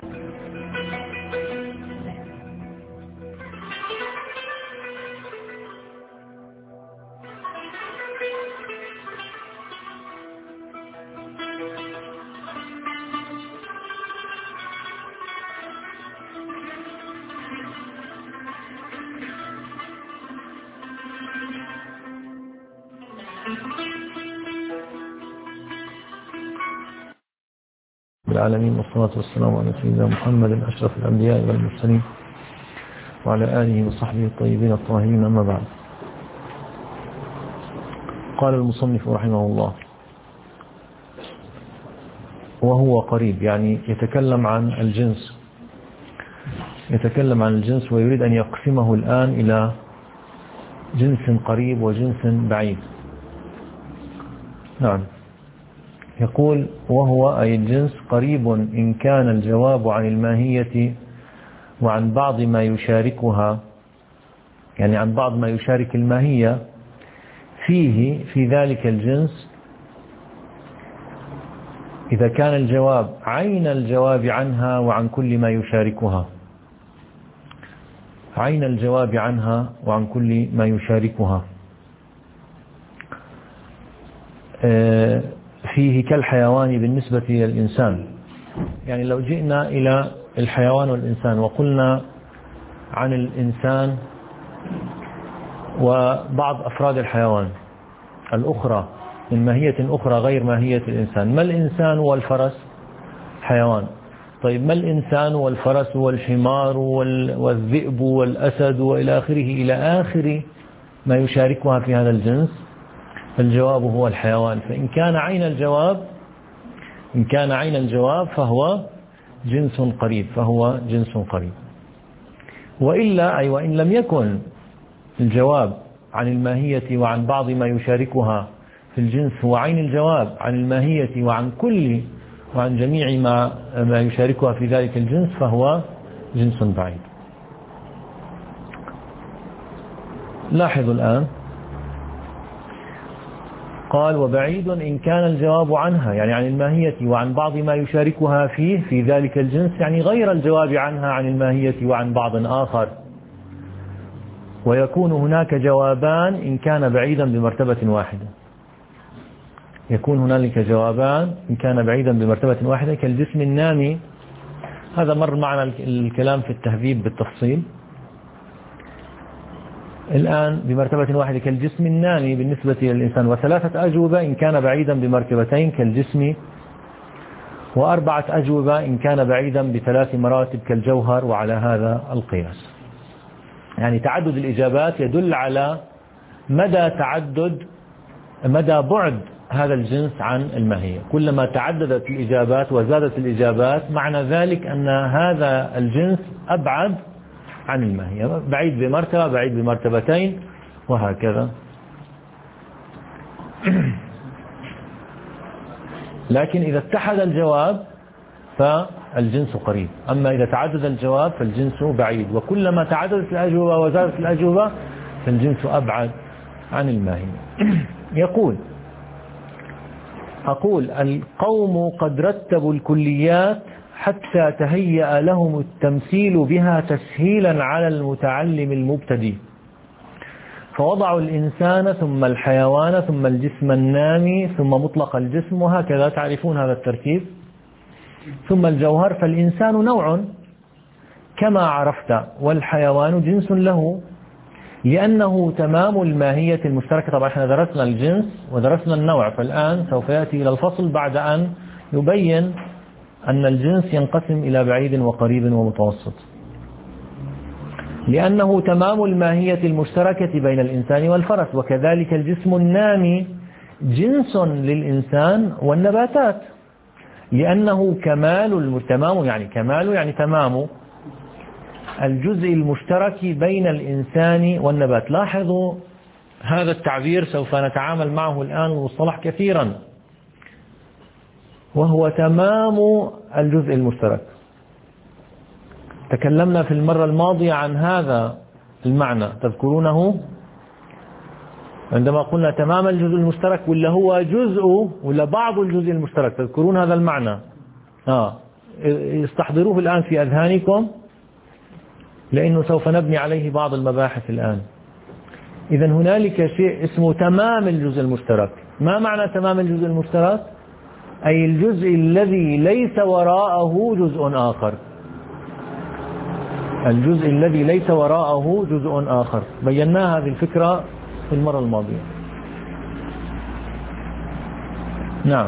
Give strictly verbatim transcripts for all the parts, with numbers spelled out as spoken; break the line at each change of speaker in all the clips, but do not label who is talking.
العالمين، والصلاة والسلام على سيدنا محمد أشرف الأنبياء والمرسلين وعلى آله وصحبه الطيبين الطاهرين، أما بعد. قال المصنف رحمه الله: وهو قريب، يعني يتكلم عن الجنس يتكلم عن الجنس ويريد أن يقسمه الآن إلى جنس قريب وجنس بعيد. نعم، يقول: وهو أي الجنس قريب إن كان الجواب عن الماهية وعن بعض ما يشاركها، يعني عن بعض ما يشارك الماهية فيه في ذلك الجنس، إذا كان الجواب عين الجواب عنها وعن كل ما يشاركها عين الجواب عنها وعن كل ما يشاركها فيه كالحيوان بالنسبة للإنسان. يعني لو جئنا إلى الحيوان والإنسان وقلنا عن الإنسان وبعض أفراد الحيوان الأخرى من ماهية أخرى غير ماهية الإنسان، ما الإنسان والفرس حيوان، طيب ما الإنسان والفرس والحمار والذئب والأسد وإلى آخره إلى آخر ما يشاركها في هذا الجنس؟ الجواب هو الحيوان. فإن كان عين الجواب إن كان عين الجواب فهو جنس قريب فهو جنس قريب وإلا أي وإن لم يكن الجواب عن الماهية وعن بعض ما يشاركها في الجنس هو عين الجواب عن الماهية وعن كل وعن جميع ما ما يشاركها في ذلك الجنس فهو جنس بعيد. لاحظوا الآن، قال: وبعيد إن كان الجواب عنها، يعني عن الماهية وعن بعض ما يشاركها فيه في ذلك الجنس، يعني غير الجواب عنها عن الماهية وعن بعض آخر. ويكون هناك جوابان إن كان بعيدا بمرتبة واحدة يكون هنالك جوابان إن كان بعيدا بمرتبة واحدة كالجسم النامي. هذا مر معنا الكلام في التهذيب بالتفصيل. الآن بمرتبة واحدة كالجسم النامي بالنسبة للإنسان، وثلاثة أجوبة إن كان بعيدا بمرتبتين كالجسم، وأربعة أجوبة إن كان بعيدا بثلاث مراتب كالجوهر، وعلى هذا القياس. يعني تعدد الإجابات يدل على مدى تعدد مدى بعد هذا الجنس عن الماهية. كلما تعددت الإجابات وزادت الإجابات معنى ذلك أن هذا الجنس أبعد عن الماهية، بعيد بمرتبة، بعيد بمرتبتين، وهكذا. لكن إذا اتحد الجواب فالجنس قريب، أما إذا تعدد الجواب فالجنس بعيد، وكلما تعددت الأجوبة وزادت الأجوبة فالجنس أبعد عن الماهية. يقول أقول القوم قد رتبوا الكليات حتى تهيأ لهم التمثيل بها تسهيلا على المتعلم المبتدئ، فوضعوا الإنسان ثم الحيوان ثم الجسم النامي ثم مطلق الجسم، وهكذا تعرفون هذا الترتيب، ثم الجوهر. فالإنسان نوع كما عرفت، والحيوان جنس له لأنه تمام الماهية المشتركة. طبعا احنا درسنا الجنس ودرسنا النوع، فالآن سوف يأتي إلى الفصل بعد أن يبين أن الجنس ينقسم إلى بعيد وقريب ومتوسط، لأنه تمام الماهية المشتركة بين الإنسان والفرس. وكذلك الجسم النامي جنس للإنسان والنباتات، لأنه كمال التمام، يعني كمال يعني تمام الجزء المشترك بين الإنسان والنبات. لاحظوا هذا التعبير سوف نتعامل معه الآن المصطلح كثيرا، وهو تمام الجزء المشترك. تكلمنا في المرة الماضية عن هذا المعنى، تذكرونه عندما قلنا تمام الجزء المشترك، ولا هو جزء ولا بعض الجزء المشترك، تذكرون هذا المعنى؟ آه استحضروه الآن في أذهانكم، لأنه سوف نبني عليه بعض المباحث الآن. إذن هنالك شيء اسمه تمام الجزء المشترك. ما معنى تمام الجزء المشترك؟ أي الجزء الذي ليس وراءه جزء آخر، الجزء الذي ليس وراءه جزء آخر. بينا هذه الفكرة في المرة الماضية. نعم،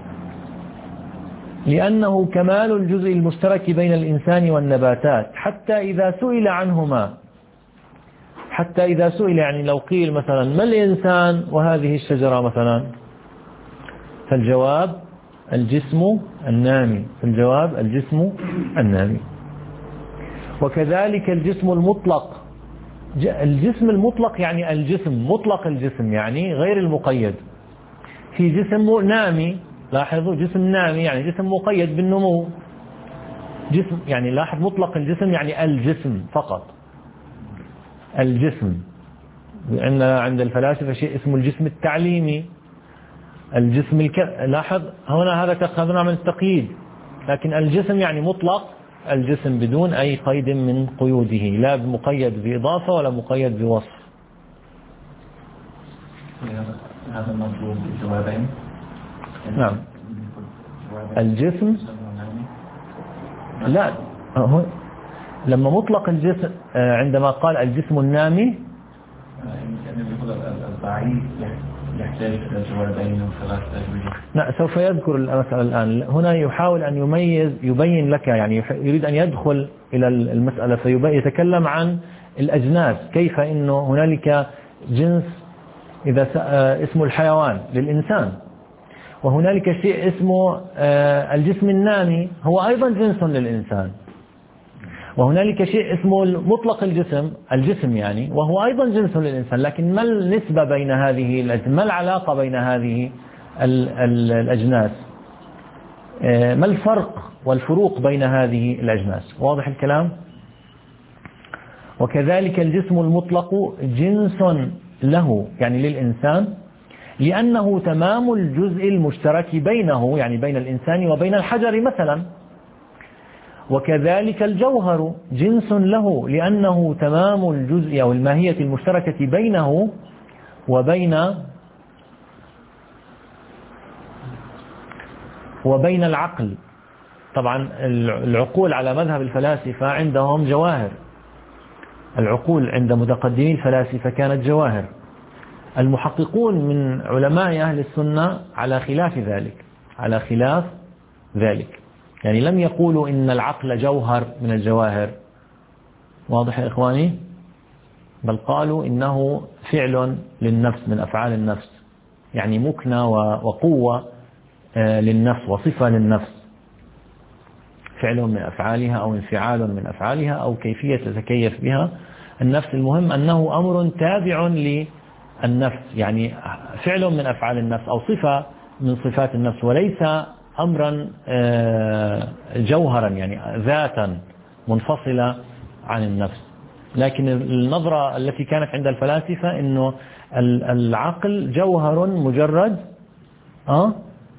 لأنه كمال الجزء المشترك بين الإنسان والنباتات، حتى إذا سئل عنهما، حتى إذا سئل يعني لو قيل مثلا ما الإنسان وهذه الشجرة مثلا، فالجواب الجسم النامي، فالجواب الجسم النامي. وكذلك الجسم المطلق، الجسم المطلق يعني الجسم مطلق الجسم يعني غير المقيد. في جسم نامي، لاحظوا جسم نامي يعني جسم مقيد بالنمو، جسم يعني لاحظ مطلق الجسم يعني الجسم فقط، الجسم. عندنا عند الفلاسفة شيء اسمه الجسم التعليمي، الجسم الك... لاحظ هنا هذا أخذنا من التقييد، لكن الجسم يعني مطلق الجسم بدون أي قيد من قيوده، لا مقيد بإضافة ولا مقيد بوصف.
هذا مطلوب بجوابين.
نعم، الجسم لا، لما مطلق الجسم عندما قال الجسم النامي
الضعيف يحتاج إلى جوابين وثلاث أجوبة.
لا، سوف يذكر المسألة الآن. هنا يحاول أن يميز، يبين لك، يعني يريد أن يدخل إلى المسألة فيتكلم عن الأجناس، كيف إنه هنالك جنس إذا اسمه الحيوان للإنسان، وهنالك شيء اسمه الجسم النامي هو أيضا جنس للإنسان، وهنالك شيء اسمه مطلق الجسم، الجسم يعني، وهو أيضا جنس للإنسان. لكن ما النسبة بين هذه الأجناس؟ ما العلاقة بين هذه الأجناس؟ ما الفرق والفروق بين هذه الأجناس؟ واضح الكلام؟ وكذلك الجسم المطلق جنس له يعني للإنسان، لأنه تمام الجزء المشترك بينه، يعني بين الإنسان وبين الحجر مثلا. وكذلك الجوهر جنس له، لأنه تمام الجزء أو الماهية المشتركة بينه وبين وبين العقل. طبعا العقول على مذهب الفلاسفة عندهم جواهر، العقول عند متقدمي الفلاسفة كانت جواهر. المحققون من علماء أهل السنة على خلاف ذلك، على خلاف ذلك، يعني لم يقولوا إن العقل جوهر من الجواهر، واضح يا إخواني؟ بل قالوا إنه فعل للنفس من أفعال النفس، يعني مكنة وقوة للنفس وصفة للنفس، فعل من أفعالها أو انفعال من أفعالها أو كيفية تتكيف بها النفس. المهم أنه أمر تابع للنفس، يعني فعل من أفعال النفس أو صفة من صفات النفس، وليس أمرا جوهرا يعني ذاتا منفصلة عن النفس. لكن النظرة التي كانت عند الفلاسفة إنه العقل جوهر مجرد، أه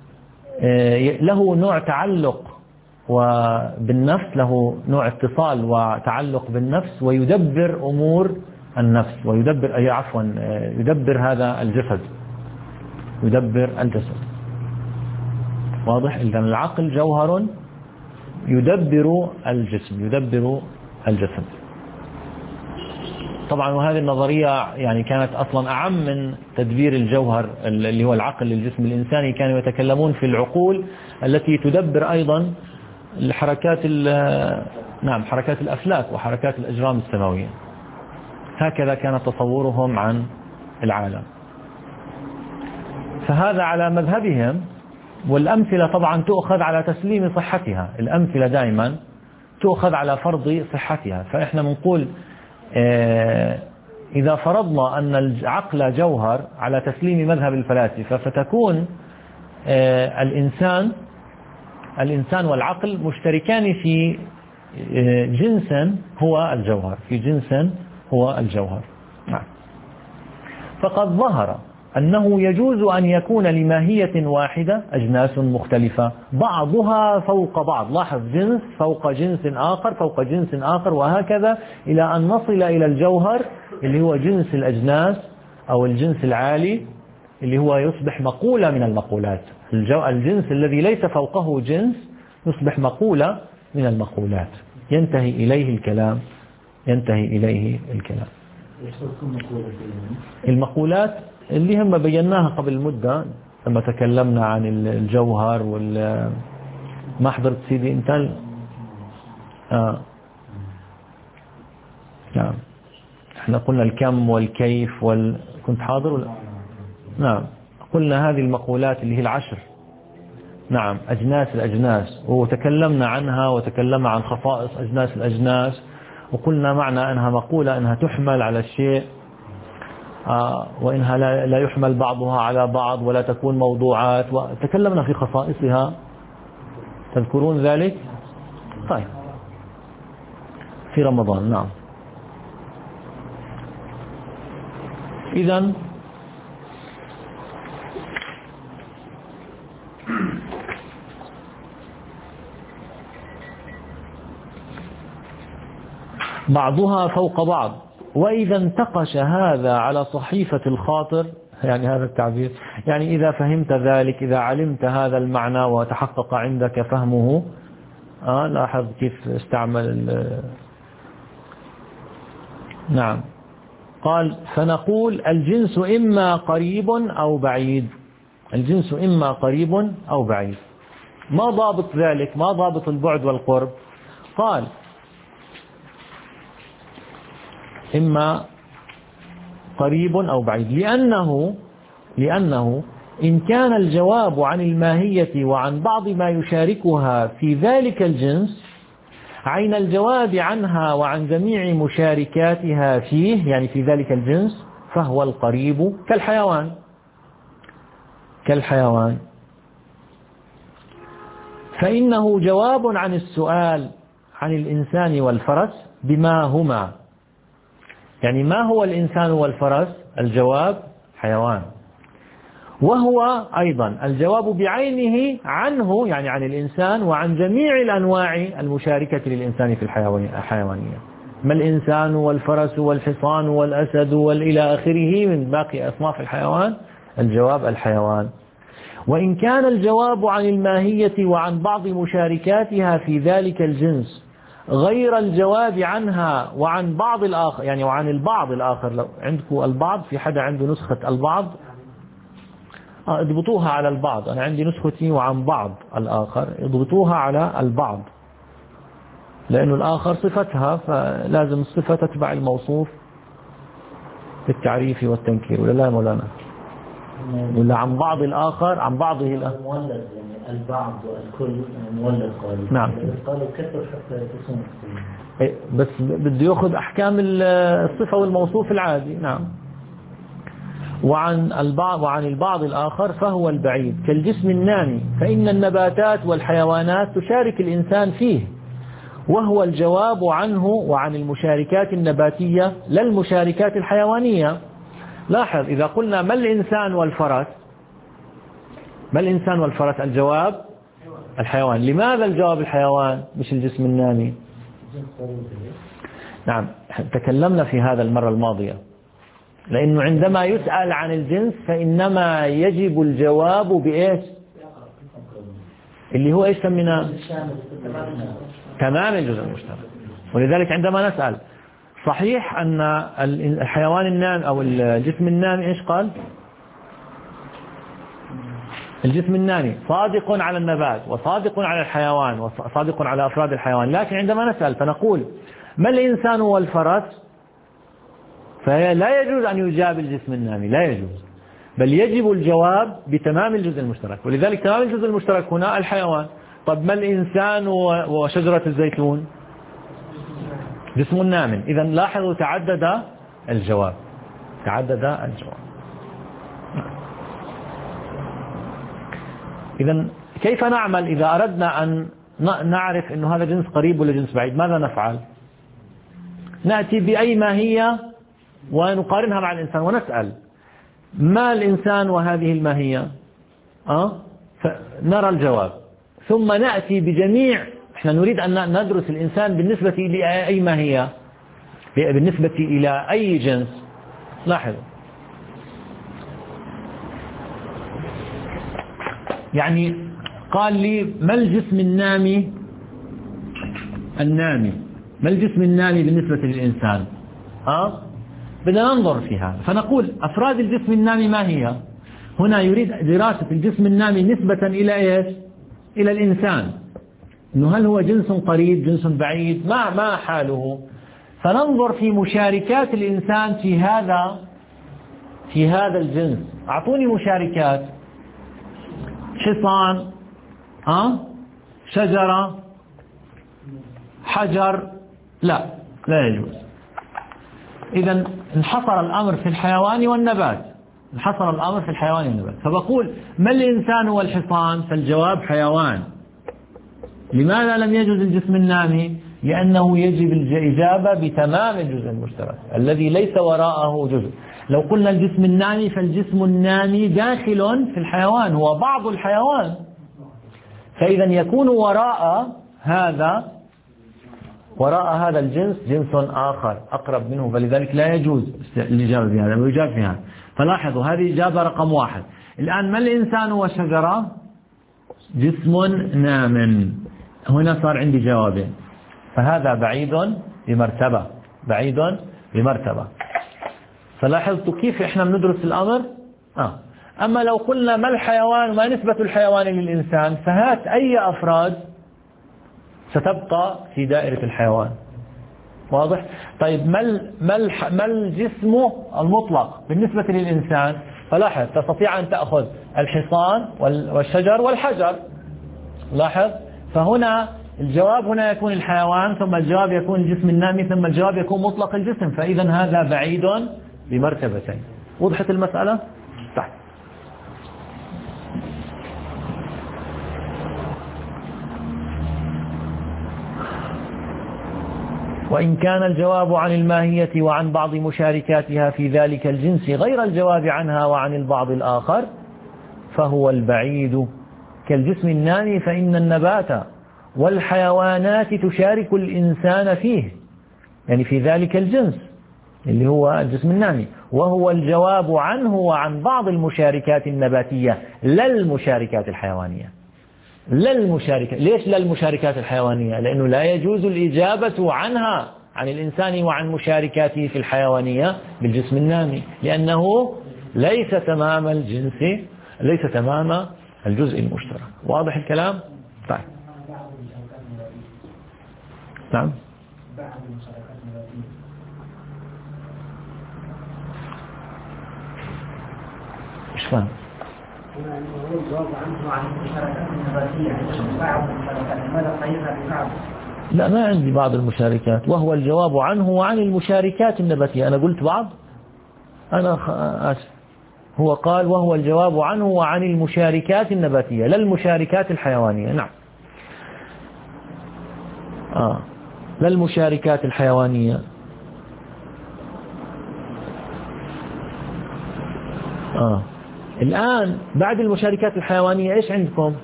له نوع تعلق وبالنفس، له نوع اتصال وتعلق بالنفس، ويدبر أمور النفس، ويدبر أي عفوا يدبر هذا الجسد، يدبر الجسد. واضح؟ إذن العقل جوهر يدبر الجسم، يدبر الجسد. طبعا وهذه النظرية يعني كانت أصلا أعم من تدبير الجوهر اللي هو العقل للجسم الإنساني. كانوا يتكلمون في العقول التي تدبر أيضا الحركات نعم حركات الأفلاك وحركات الأجرام السماوية. هكذا كان تصورهم عن العالم. فهذا على مذهبهم، والأمثلة طبعا تؤخذ على تسليم صحتها، الأمثلة دائما تؤخذ على فرض صحتها. فإحنا بنقول إذا فرضنا أن العقل جوهر على تسليم مذهب الفلاسفة، فتكون الإنسان الإنسان والعقل مشتركان في جنس هو الجوهر، في جنس هو الجوهر. فقد ظهر أنه يجوز أن يكون لماهية واحدة أجناس مختلفة بعضها فوق بعض. لاحظ، جنس فوق جنس آخر فوق جنس آخر وهكذا إلى أن نصل إلى الجوهر اللي هو جنس الأجناس أو الجنس العالي اللي هو يصبح مقولة من المقولات. الجنس الذي ليس فوقه جنس يصبح مقولة من المقولات، ينتهي إليه الكلام ينتهي إليه الكلام. المقولات اللي هم بيناها قبل مدة لما تكلمنا عن الجوهر وال ما حضرت سيدي انت آه. نعم، احنا قلنا الكم والكيف وال... كنت حاضر ولا؟ نعم، قلنا هذه المقولات اللي هي العشر. نعم، أجناس الأجناس، وتكلمنا عنها وتكلمنا عن خصائص أجناس الأجناس، وقلنا معنى أنها مقولة أنها تحمل على الشيء آه وإنها لا, لا يحمل بعضها على بعض ولا تكون موضوعات، وتكلمنا في خصائصها. تذكرون ذلك؟ طيب، في رمضان. نعم. إذن بعضها فوق بعض، وإذا انتقش هذا على صحيفة الخاطر، يعني هذا التعبير، يعني إذا فهمت ذلك، إذا علمت هذا المعنى وتحقق عندك فهمه. آه لاحظ كيف استعمل. نعم، قال فنقول الجنس إما قريب أو بعيد. الجنس إما قريب أو بعيد. ما ضابط ذلك؟ ما ضابط البعد والقرب؟ قال إما قريب أو بعيد، لأنه لأنه إن كان الجواب عن الماهية وعن بعض ما يشاركها في ذلك الجنس عين الجواب عنها وعن جميع مشاركاتها فيه، يعني في ذلك الجنس، فهو القريب كالحيوان كالحيوان فإنه جواب عن السؤال عن الإنسان والفرس بما هما. يعني ما هو الإنسان والفرس؟ الجواب حيوان، وهو أيضا الجواب بعينه عنه، يعني عن الإنسان وعن جميع الأنواع المشاركة للإنسان في الحيوانية. ما الإنسان والفرس والحصان والأسد والإلى آخره من باقي أصناف الحيوان؟ الجواب الحيوان. وإن كان الجواب عن الماهية وعن بعض مشاركاتها في ذلك الجنس غير الجواب عنها وعن بعض الآخر، يعني وعن البعض الآخر، لو عندكم البعض، في حدا عنده نسخة البعض آه اضبطوها على البعض. أنا عندي نسختي وعن بعض الآخر، اضبطوها على البعض، لأنه الآخر صفتها، فلازم الصفة تتبع الموصوف بالتعريف والتنكير، ولا لا مولانا؟ ولا عن بعض الآخر، عن بعضه الآخر
مولد، يعني البعض والكل مولد قالب.
نعم،
قالب كثر حتى تصنف،
بس بده يأخذ أحكام الصفة والموصوف العادي. نعم. وعن البعض وعن البعض الآخر فهو البعيد كالجسم النامي، فإن النباتات والحيوانات تشارك الإنسان فيه، وهو الجواب عنه وعن المشاركات النباتية لا المشاركات الحيوانية. لاحظ، إذا قلنا ما الإنسان والفرس، ما الإنسان والفرس؟ الجواب الحيوان. لماذا الجواب الحيوان مش الجسم النامي؟ نعم، تكلمنا في هذا المرة الماضية، لأنه عندما يسأل عن الجنس فإنما يجب الجواب بإيش؟ اللي هو إيش سميناه؟ تمام الجزء المشترك. ولذلك عندما نسأل صحيح أن الحيوان النامي أو الجسم النامي إيش قال؟ الجسم النامي صادق على النبات وصادق على الحيوان وصادق على أفراد الحيوان. لكن عندما نسأل فنقول ما الإنسان والفرس، فلا يجوز أن يجاب الجسم النامي، لا يجوز، بل يجب الجواب بتمام الجزء المشترك. ولذلك تمام الجزء المشترك هنا الحيوان. طب ما الإنسان وشجرة الزيتون؟ جسم نام. إذا لاحظوا تعدد الجواب تعدد الجواب. إذا كيف نعمل إذا أردنا أن نعرف أنه هذا جنس قريب ولا جنس بعيد؟ ماذا نفعل؟ نأتي بأي ماهية ونقارنها مع الإنسان ونسأل ما الإنسان وهذه الماهية؟ أه؟ فنرى الجواب ثم نأتي بجميع. احنا نريد أن ندرس الإنسان بالنسبة إلى أي ماهية، بالنسبة إلى أي جنس. لاحظوا، يعني قال لي ما الجسم النامي النامي ما الجسم النامي بالنسبة للإنسان؟ أه؟ بدنا ننظر فيها فنقول أفراد الجسم النامي ما هي. هنا يريد دراسة الجسم النامي نسبة إلى إيش؟ إلى الإنسان، إنه هل هو جنس قريب جنس بعيد، ما ما حاله. فننظر في مشاركات الإنسان في هذا في هذا الجنس. أعطوني مشاركات. حصان، أه؟ شجرة، حجر، لا لا يجوز. إذا انحصر الأمر في الحيوان والنبات، انحصر الأمر في الحيوان والنبات. فبقول ما الإنسان والحصان؟ فالجواب حيوان. لماذا لم يجوز الجسم النامي؟ لأنه يجب الإجابة بتمام الجزء المشترك الذي ليس وراءه جزء. لو قلنا الجسم النامي فالجسم النامي داخل في الحيوان، هو بعض الحيوان، فإذا يكون وراء هذا وراء هذا الجنس جنس آخر أقرب منه، فلذلك لا يجوز الإجابة بهذا ويجاب فيها. فلاحظوا هذه إجابة رقم واحد. الآن ما الإنسان والشجرة؟ جسم نام. هنا صار عندي جوابين، فهذا بعيد بمرتبة بعيد بمرتبة. فلاحظتوا كيف إحنا بندرس الأمر. آه. أما لو قلنا ما الحيوان وما نسبة الحيوان للإنسان، فهات أي أفراد ستبقى في دائرة الحيوان. واضح؟ طيب ما ما الجسم المطلق بالنسبة للإنسان؟ فلاحظ تستطيع أن تأخذ الحصان والشجر والحجر. لاحظ، فهنا الجواب هنا يكون الحيوان، ثم الجواب يكون الجسم النامي، ثم الجواب يكون مطلق الجسم. فإذا هذا بعيد بمرتبتين. وضحت المسألة؟ طيب. وإن كان الجواب عن الماهية وعن بعض مشاركاتها في ذلك الجنس غير الجواب عنها وعن البعض الآخر فهو البعيد كالجسم النامي، فإن النبات والحيوانات تشارك الإنسان فيه، يعني في ذلك الجنس اللي هو الجسم النامي، وهو الجواب عنه وعن بعض المشاركات النباتية لا المشاركات الحيوانية. لا المشاركات. ليش لا المشاركات الحيوانية؟ لأنه لا يجوز الإجابة عنها عن الإنسان وعن مشاركاته في الحيوانية بالجسم النامي، لأنه ليس تمام الجنس، ليس تمام الجزء المشترك. واضح الكلام؟ طيب. نعم. إيش فهم؟ لا، ما عندي بعض المشاركات، وهو الجواب عنه وعن المشاركات النباتية. أنا قلت بعض، أنا آسف. هو قال وهو الجواب عنه وعن المشاركات النباتية لا المشاركات الحيوانية. نعم. آه. لا المشاركات الحيوانية. آه. الآن بعد المشاركات الحيوانية إيش عندكم؟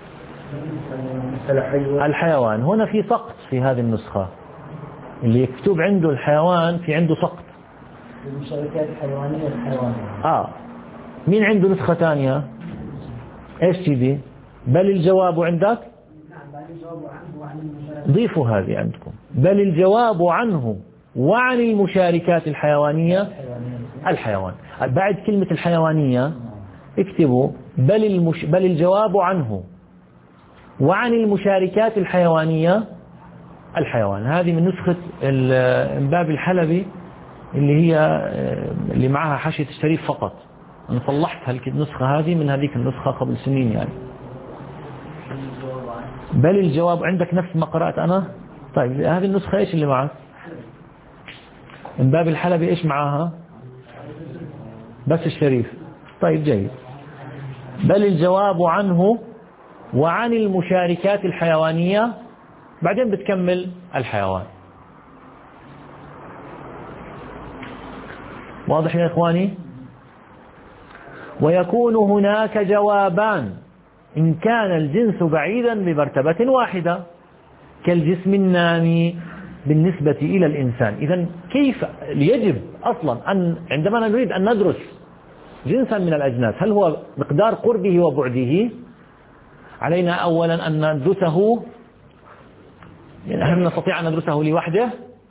الحيوان. هنا في سقط في هذه النسخة، اللي يكتب عنده الحيوان في عنده سقط.
المشاركات الحيوانية الحيوانية.
آه. مين عنده نسخة ثانية؟ إيش تبي؟ بل الجواب عندك؟
نعم، بل الجواب عنه وعن المشاركات.
ضيفوا هذه عندكم، بل الجواب عنه وعن المشاركات الحيوانية الحيوان. بعد كلمة الحيوانية اكتبوا بل, المش... بل الجواب عنه وعن المشاركات الحيوانية الحيوان. هذه من نسخة إنباب الحلبي اللي هي اللي معها حاشية الشريف فقط. أنا صلحت النسخة هذه من هذيك النسخة قبل سنين يعني. بل الجواب عندك نفس ما قرأت أنا. طيب هذه النسخة إيش اللي معك؟ إنباب الحلبي إيش معها؟ بس الشريف. طيب جيد. بل الجواب عنه وعن المشاركات الحيوانية، بعدين بتكمل الحيوان. واضح يا إخواني؟ ويكون هناك جوابان إن كان الجنس بعيدا بمرتبة واحدة كالجسم النامي بالنسبة إلى الإنسان. إذن كيف يجب أصلا أن عندما نريد أن ندرس جنسا من الأجناس هل هو مقدار قربه وبعده؟ علينا أولا أن ندرسه، يعني هل نستطيع أن ندرسه لوحده؟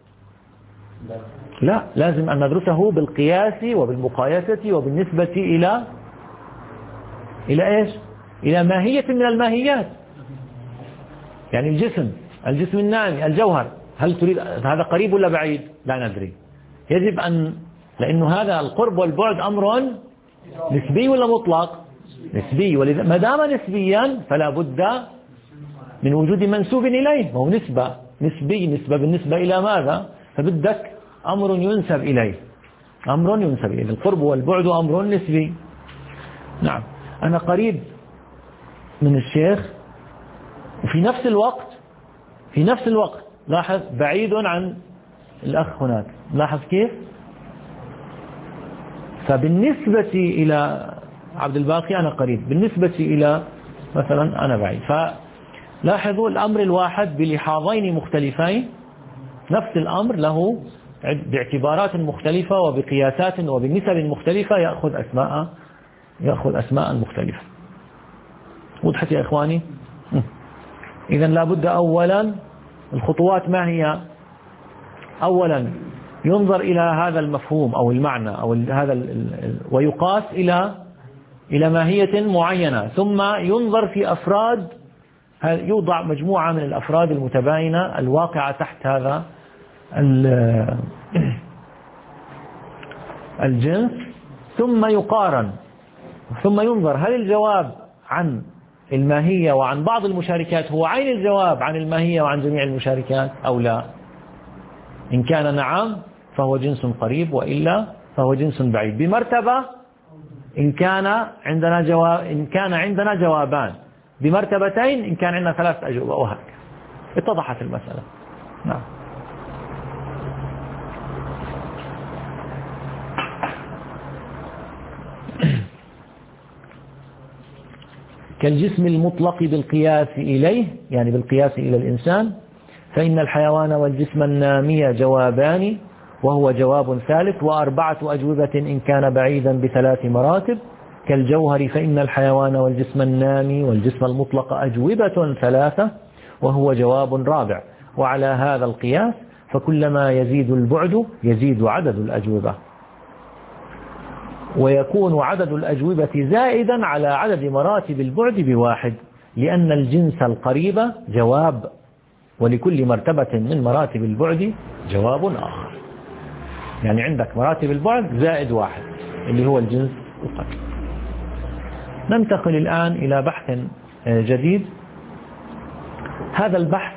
لا، لازم أن ندرسه بالقياس وبالمقايسة وبالنسبة إلى إلى إيش؟ إلى ماهية من الماهيات. يعني الجسم الجسم النامي الجوهر، هل تريد هذا قريب ولا بعيد؟ لا ندري. يجب أن، لأنه هذا القرب والبعد أمر نسبي ولا مطلق؟ نسبي، ولذا ما دام نسبيا فلا بد من وجود منسوب إليه. وهو نسبة نسبي، نسبة بالنسبة إلى ماذا؟ فبدك أمر ينسب إليه، أمر ينسب إليه. القرب والبعد أمر نسبي. نعم، أنا قريب من الشيخ وفي نفس الوقت في نفس الوقت لاحظ بعيد عن الأخ هناك. لاحظ كيف؟ فبالنسبة إلى عبد الباقي أنا قريب، بالنسبة إلى مثلا أنا بعيد. فلاحظوا الأمر الواحد بلحاظين مختلفين، نفس الأمر له باعتبارات مختلفة وبقياسات وبنسب مختلفة يأخذ أسماء يأخذ أسماء مختلفة. وضحت يا إخواني؟ إذن لابد أولا الخطوات ما هي؟ أولا ينظر إلى هذا المفهوم أو المعنى أو هذا ويقاس إلى إلى ماهية معينة، ثم ينظر في أفراد، يوضع مجموعة من الأفراد المتباينة الواقعة تحت هذا الجنس، ثم يقارن، ثم ينظر هل الجواب عن الماهية وعن بعض المشاركات هو عين الجواب عن الماهية وعن جميع المشاركات أو لا. إن كان نعم فهو جنس قريب، وإلا فهو جنس بعيد بمرتبة. إن كان عندنا جواب إن كان عندنا جوابان بمرتبتين، إن كان عندنا ثلاث أجوبة، وهكذا. اتضحت المسألة. نعم. كالجسم المطلق بالقياس إليه، يعني بالقياس إلى الإنسان، فإن الحيوان والجسم النامي جوابان وهو جواب ثالث، وأربعة أجوبة إن كان بعيدا بثلاث مراتب. كالجوهر فإن الحيوان والجسم النامي والجسم المطلق أجوبة ثلاثة وهو جواب رابع. وعلى هذا القياس فكلما يزيد البعد يزيد عدد الأجوبة، ويكون عدد الأجوبة زائدا على عدد مراتب البعد بواحد، لأن الجنس القريب جواب، ولكل مرتبة من مراتب البعد جواب آخر. يعني عندك مراتب البعد زائد واحد اللي هو الجنس القريب. ننتقل الآن إلى بحث جديد. هذا البحث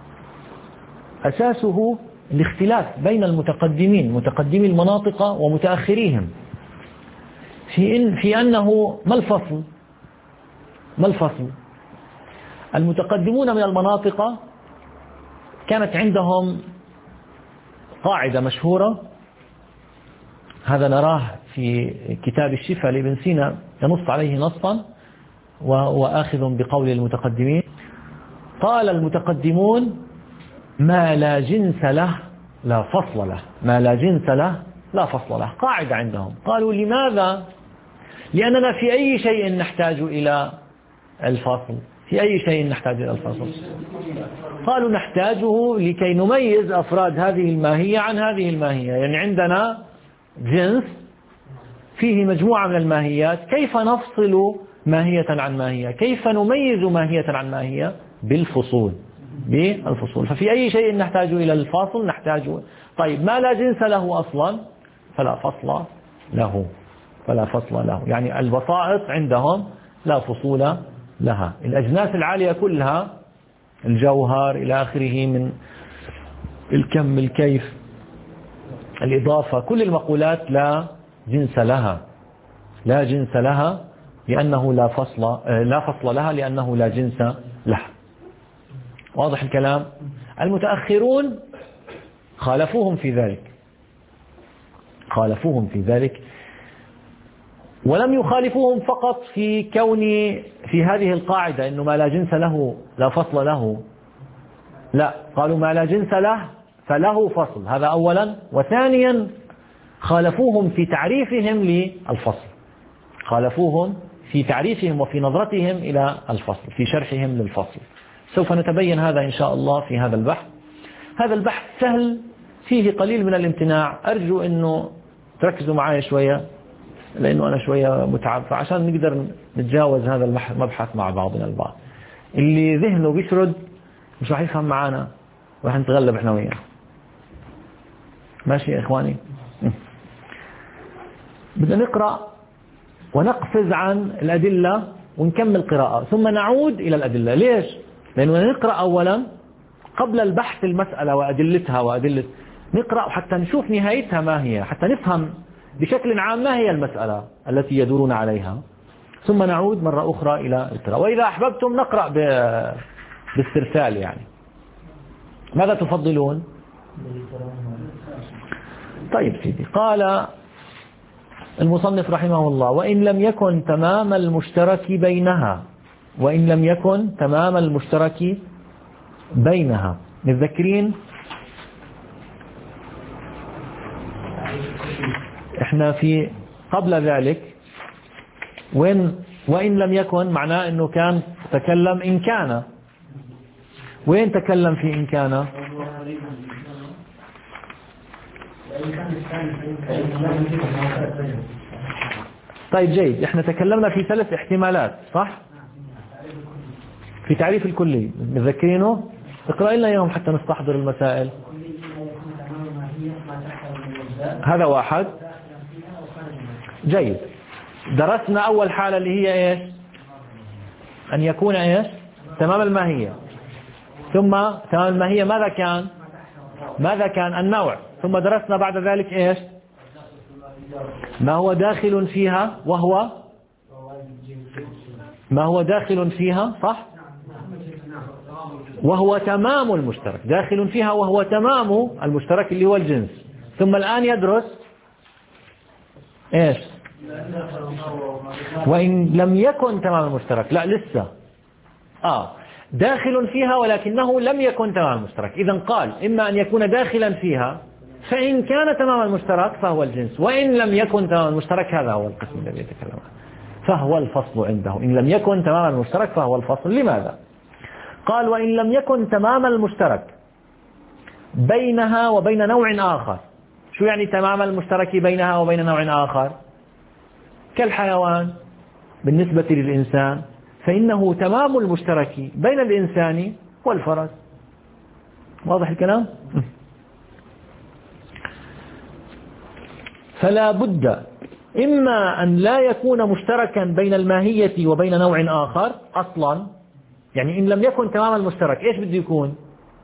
أساسه الاختلاف بين المتقدمين، متقدمي المناطق ومتأخريهم، في إن في أنه ما الفصل ما الفصل المتقدمون من المناطق كانت عندهم قاعدة مشهورة، هذا نراه في كتاب الشفاء لابن سينا، ينص عليه نصا وآخذ بقول المتقدمين. قال المتقدمون: ما لا جنس له لا فصل له، ما لا جنس له لا فصل له. قاعدة عندهم. قالوا: لماذا؟ لأننا في أي شيء نحتاج إلى الفصل، في أي شيء نحتاج إلى الفصل؟ قالوا: نحتاجه لكي نميز أفراد هذه الماهية عن هذه الماهية. يعني عندنا جنس فيه مجموعة من الماهيات، كيف نفصل ماهية عن ماهية؟ كيف نميز ماهية عن ماهية؟ بالفصول، بالفصول. ففي أي شيء نحتاج إلى الفاصل نحتاج. طيب ما لا جنس له أصلا فلا فصل له، فلا فصل له. يعني البسائط عندهم لا فصول لها. الأجناس العالية كلها، الجوهر إلى آخره، من الكم، الكيف، الإضافة، كل المقولات لا جنس لها، لا جنس لها لأنه لا فصل لا فصل لها لأنه لا جنس لها. واضح الكلام؟ المتأخرون خالفوهم في ذلك، خالفوهم في ذلك ولم يخالفوهم فقط في كون في هذه القاعدة إنه ما لا جنس له لا فصل له، لا، قالوا ما لا جنس له فله فصل، هذا أولا. وثانيا خالفوهم في تعريفهم للفصل، خالفوهم في تعريفهم وفي نظرتهم إلى الفصل، في شرحهم للفصل. سوف نتبين هذا إن شاء الله في هذا البحث. هذا البحث سهل، فيه قليل من الامتناع، أرجو أنه تركزوا معي شوية لأنه أنا شوية متعب، فعشان نقدر نتجاوز هذا المبحث مع بعضنا البعض. اللي ذهنه بيشرد مش راح يفهم معنا، راح نتغلب احنا وياه. ماشي يا إخواني؟ بدنا نقرأ ونقفز عن الأدلة ونكمل قراءة ثم نعود إلى الأدلة. ليش؟ لأنه نقرأ أولا قبل البحث المسألة وأدلتها وأدلة، نقرأ حتى نشوف نهايتها ما هي، حتى نفهم بشكل عام ما هي المسألة التي يدورون عليها، ثم نعود مرة أخرى إلى القراءة. وإذا أحببتم نقرأ باسترسال. يعني ماذا تفضلون؟ طيب سيدي. قال المصنف رحمه الله: وإن لم يكن تمام المشترك بينها، وإن لم يكن تمام المشترك بينها. متذكرين احنا في قبل ذلك وين وإن لم يكن معناه انه كان تكلم إن كان. وين تكلم في إن كان؟ طيب جيد. احنا تكلمنا في ثلاث احتمالات صح؟ في تعريف الكلي، متذكرينه؟ اقرأ لنا اياهم حتى نستحضر المسائل. هذا واحد. جيد. درسنا أول حالة اللي هي إيش؟ أن يكون إيش؟ تمام الماهية. ثم تمام الماهية ماذا كان؟ ماذا كان؟ النوع. ثم درسنا بعد ذلك إيش؟ ما هو داخل فيها وهو ما هو داخل فيها صح؟ وهو تمام المشترك، داخل فيها وهو تمام المشترك اللي هو الجنس. ثم الآن يدرس إيش؟ وإن لم يكن تمام المشترك، لا لسه آه داخل فيها ولكنه لم يكن تمام المشترك. إذن قال إما أن يكون داخلا فيها فإن كان تمام المشترك فهو الجنس، وإن لم يكن تمام المشترك هذا هو القسم الذي يتكلم عنه، فهو الفصل عنده. إن لم يكن تمام المشترك فهو الفصل. لماذا؟ قال وإن لم يكن تمام المشترك بينها وبين نوع آخر. شو يعني تمام المشترك بينها وبين نوع آخر؟ كالحيوان بالنسبة للإنسان فإنه تمام المشترك بين الإنسان والفرس. واضح الكلام؟ فلا بد إما أن لا يكون مشتركا بين الماهية وبين نوع آخر أصلا، يعني إن لم يكن تمام المشترك إيش بده يكون؟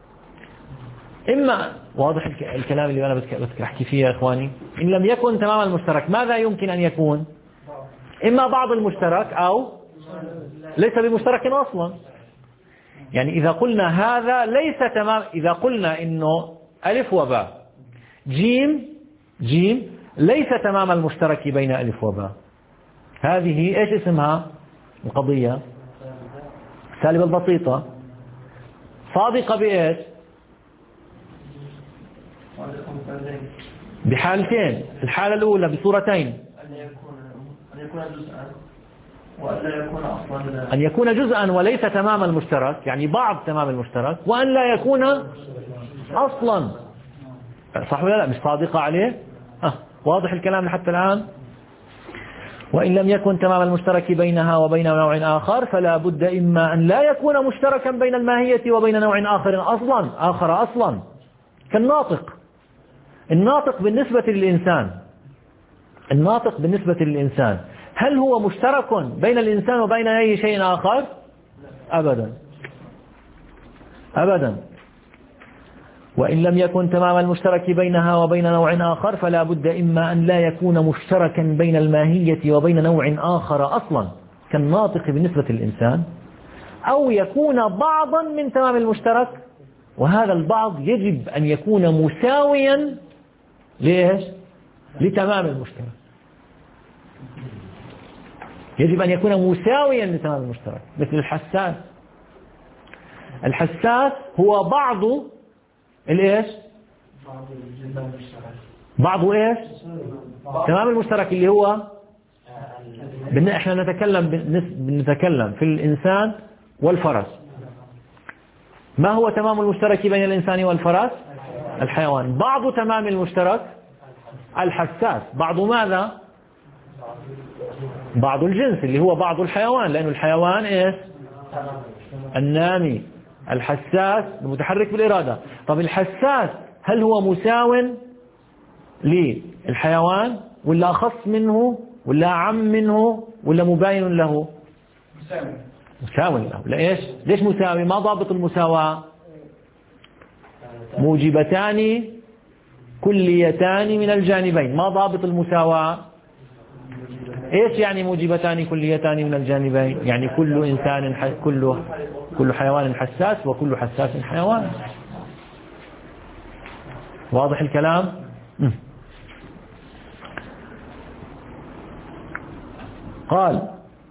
إما واضح الكلام اللي أنا بحكي فيه يا إخواني؟ إن لم يكن تمام المشترك ماذا يمكن أن يكون؟ إما بعض المشترك أو ليس بمشترك أصلا. يعني إذا قلنا هذا ليس تمام، إذا قلنا إنه ألف وباء جيم جيم ليس تمام المشترك بين ألف وباء، هذه إيش اسمها القضية؟ سالبة البسيطة. صادقة بإيش؟ بحالتين. الحالة الأولى بصورتين:
أن يكون جزءا وأن يكون أصلا،
أن يكون جزءا وليس تمام المشترك، يعني بعض تمام المشترك، وأن لا يكون أصلا. صح ولا لا؟ مش صادقة عليه؟ أه. واضح الكلام لحتى الآن؟ وإن لم يكن تمام المشترك بينها وبين نوع آخر فلا بد إما أن لا يكون مشتركا بين الماهية وبين نوع آخر أصلا آخر أصلا كالناطق. الناطق بالنسبة للإنسان الناطق بالنسبة للإنسان هل هو مشترك بين الإنسان وبين أي شيء آخر؟ أبدا أبدا. وإن لم يكن تمام المشترك بينها وبين نوع آخر فلا بد إما أن لا يكون مشتركا بين الماهية وبين نوع آخر أصلا كالناطق بالنسبة للإنسان، أو يكون بعضا من تمام المشترك، وهذا البعض يجب أن يكون مساويا ليش؟ لتمام المشترك. يجب أن يكون مساويا لتمام المشترك. مثل الحساس، الحساس هو بعض الإيش؟ بعض إيش؟ تمام المشترك اللي هو احنا نتكلم نتكلم في الإنسان والفرس. ما هو تمام المشترك بين الإنسان والفرس؟ الحيوان. بعض تمام المشترك الحساس. بعض ماذا؟ بعض الجنس اللي هو بعض الحيوان، لأن الحيوان إيش؟ النامي. الحساس المتحرك بالإرادة. طب الحساس هل هو مساو للحيوان ولا أخص منه ولا أعم منه ولا مباين له؟ مساوي. مساوي له. ليش؟ ليش مساوي؟ ما ضابط المساواة؟ موجبتان كليتان من الجانبين. ما ضابط المساواة؟ ايش يعني موجبتان كليتان من الجانبين؟ يعني كل انسان ح... كل كل حيوان حساس وكل حساس حيوان. واضح الكلام؟ م. قال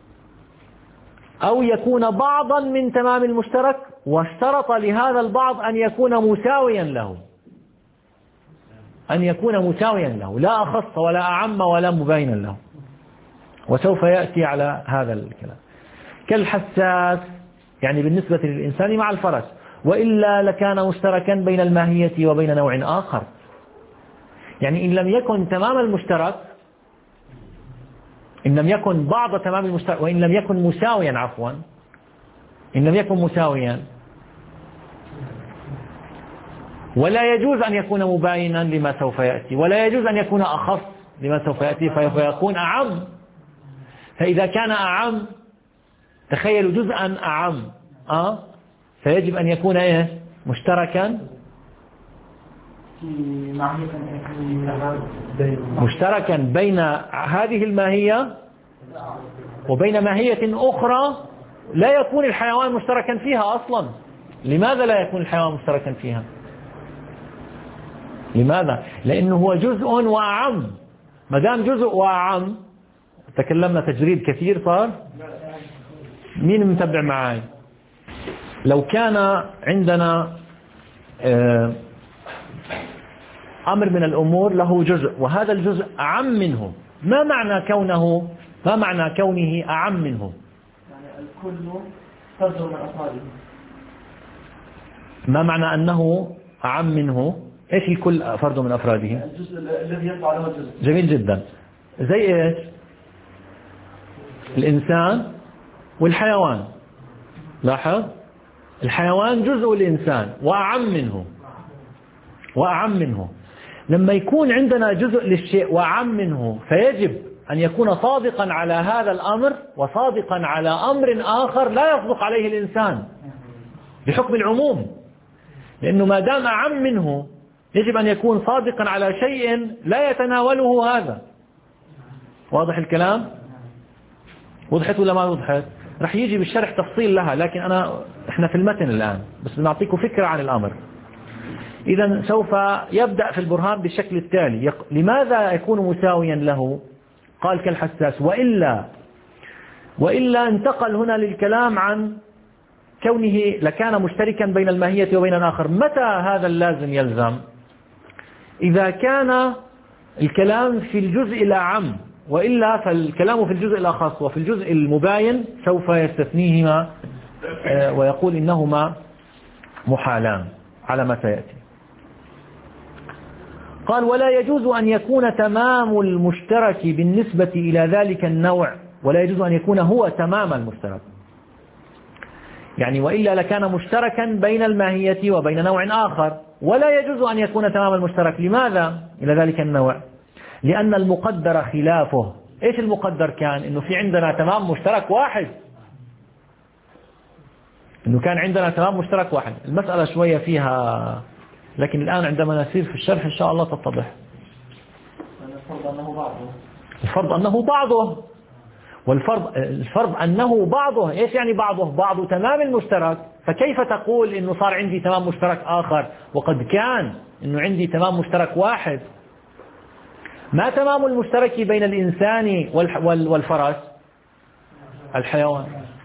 أو يكون بعضا من تمام المشترك، واشترط لهذا البعض أن يكون مساويا له، أن يكون مساويا له، لا أخص ولا أعم ولا مباينا له، وسوف يأتي على هذا الكلام. كالحساس يعني بالنسبة للإنسان مع الفرس، وإلا لكان مشتركا بين الماهية وبين نوع آخر. يعني إن لم يكن تمام المشترك، إن لم يكن بعض تمام المشترك، وإن لم يكن مساويا عفوا إن لم يكن مساويا، ولا يجوز أن يكون مباينا لما سوف يأتي، ولا يجوز أن يكون أخص لما سوف يأتي فيكون أعم. فإذا كان أعم، تخيلوا جزءا أعم أه؟ فيجب أن يكون إيه؟ مشتركا مشتركا بين هذه الماهية وبين ماهية أخرى لا يكون الحيوان مشتركا فيها أصلا. لماذا لا يكون الحيوان مشتركا فيها؟ لماذا؟ لأنه هو جزء وأعم. ما دام جزء وأعم، تكلمنا تجريد كثير صار. مين متبع معي؟ لو كان عندنا أمر من الأمور له جزء، وهذا الجزء أعم منه، ما معنى كونه ما معنى كونه أعم منه؟
يعني الكل فرد من أفراده.
ما معنى أنه أعم منه؟ إيش الكل فرد من أفراده؟
الجزء الذي يطلع له الجزء.
جميل جدا. زي إيش؟ الإنسان والحيوان. لاحظ، الحيوان جزء الإنسان وأعم منه وأعم منه. لما يكون عندنا جزء للشيء وأعم منه، فيجب أن يكون صادقا على هذا الأمر وصادقا على أمر آخر لا يصدق عليه الإنسان بحكم العموم، لأنه ما دام أعم منه يجب أن يكون صادقا على شيء لا يتناوله هذا. واضح الكلام؟ وضحت ولا ما وضحت؟ رح يجي بالشرح تفصيل لها، لكن أنا إحنا في المتن الآن بس بنعطيكم فكرة عن الأمر. إذا سوف يبدأ في البرهان بالشكل التالي. يق... لماذا يكون مساويا له؟ قال كالحساس، وإلا وإلا انتقل هنا للكلام عن كونه لكان مشتركا بين الماهية وبين الآخر. متى هذا اللازم يلزم؟ إذا كان الكلام في الجزء الأعم، وإلا فالكلام في الجزء الأخص، وفي الجزء المباين سوف يستثنيهما ويقول إنهما محالان على ما سيأتي. قال ولا يجوز أن يكون تمام المشترك بالنسبة إلى ذلك النوع، ولا يجوز أن يكون هو تمام المشترك، يعني وإلا لكان مشتركا بين الماهية وبين نوع آخر، ولا يجوز أن يكون تمام المشترك. لماذا إلى ذلك النوع؟ لأن المقدر خلافه. إيش المقدر كان؟ إنه في عندنا تمام مشترك واحد، إنه كان عندنا تمام مشترك واحد. المسألة شوية فيها، لكن الآن عندما نسير في الشرح إن شاء الله تتضح.
الفرض أنه بعضه
الفرض أنه بعضه والفرض الفرض أنه بعضه. إيش يعني بعضه؟ بعض تمام المشترك. فكيف تقول إنه صار عندي تمام مشترك آخر وقد كان إنه عندي تمام مشترك واحد؟ ما تمام المشترك بين الإنسان والفرس؟ الحيوان.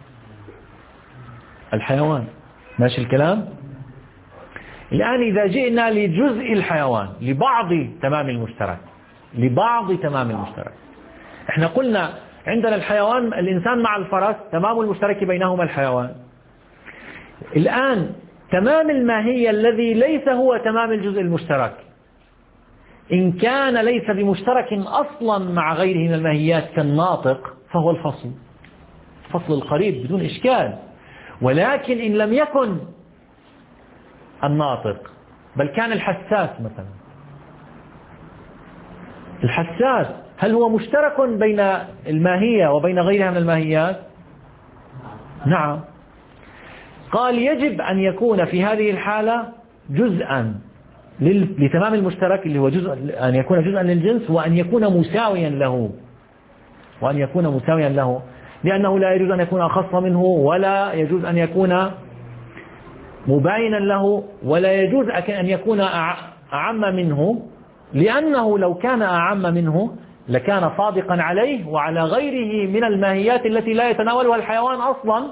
الحيوان ماشي الكلام. الآن إذا جئنا لجزء الحيوان، لبعض تمام المشترك، لبعض تمام المشترك، احنا قلنا عندنا الحيوان الإنسان مع الفرس تمام المشترك بينهما الحيوان. الآن تمام الماهية الذي ليس هو تمام الجزء المشترك، إن كان ليس بمشترك أصلا مع غيره من الماهيات كالناطق فهو الفصل، فصل القريب بدون إشكال. ولكن إن لم يكن الناطق بل كان الحساس مثلا، الحساس هل هو مشترك بين الماهية وبين غيرها من الماهيات؟ نعم. قال يجب أن يكون في هذه الحالة جزءا لتمام المشترك اللي هو جزء، أن يكون جزءا للجنس، وأن يكون مساويا له، وأن يكون مساويا له، لأنه لا يجوز أن يكون أخص منه، ولا يجوز أن يكون مباينا له، ولا يجوز أن يكون أعم منه، لأنه لو كان أعم منه لكان صادقا عليه وعلى غيره من الماهيات التي لا يتناولها الحيوان أصلا،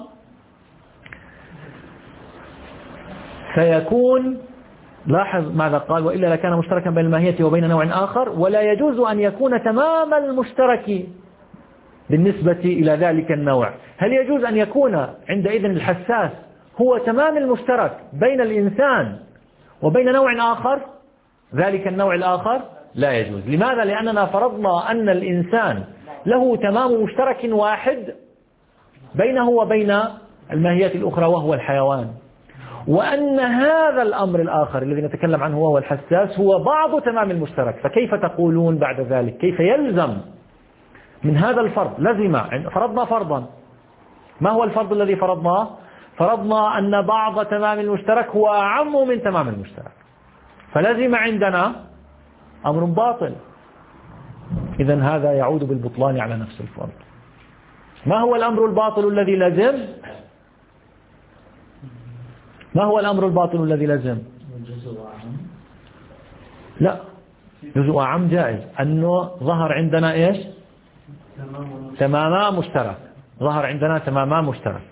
فيكون، لاحظ ماذا قال، وإلا لكان مشتركا بين الماهية وبين نوع آخر، ولا يجوز أن يكون تمام المشترك بالنسبة إلى ذلك النوع. هل يجوز أن يكون عندئذ الحساس هو تمام المشترك بين الإنسان وبين نوع آخر؟ ذلك النوع الآخر لا يجوز. لماذا؟ لأننا فرضنا أن الإنسان له تمام مشترك واحد بينه وبين الماهيات الأخرى وهو الحيوان، وأن هذا الأمر الآخر الذي نتكلم عنه وهو الحساس هو بعض تمام المشترك. فكيف تقولون بعد ذلك؟ كيف يلزم من هذا الفرض؟ لزم، فرضنا فرضا. ما هو الفرض الذي فرضناه؟ فرضنا أن بعض تمام المشترك هو أعم من تمام المشترك، فلزم عندنا أمر باطل. إذن هذا يعود بالبطلان على نفس الفرض. ما هو الأمر الباطل الذي لزم؟ ما هو الأمر الباطل الذي لزم؟ لا، جزء أعم جائز، أنه ظهر عندنا إيش؟ تماما مشترك، ظهر عندنا تماما مشترك،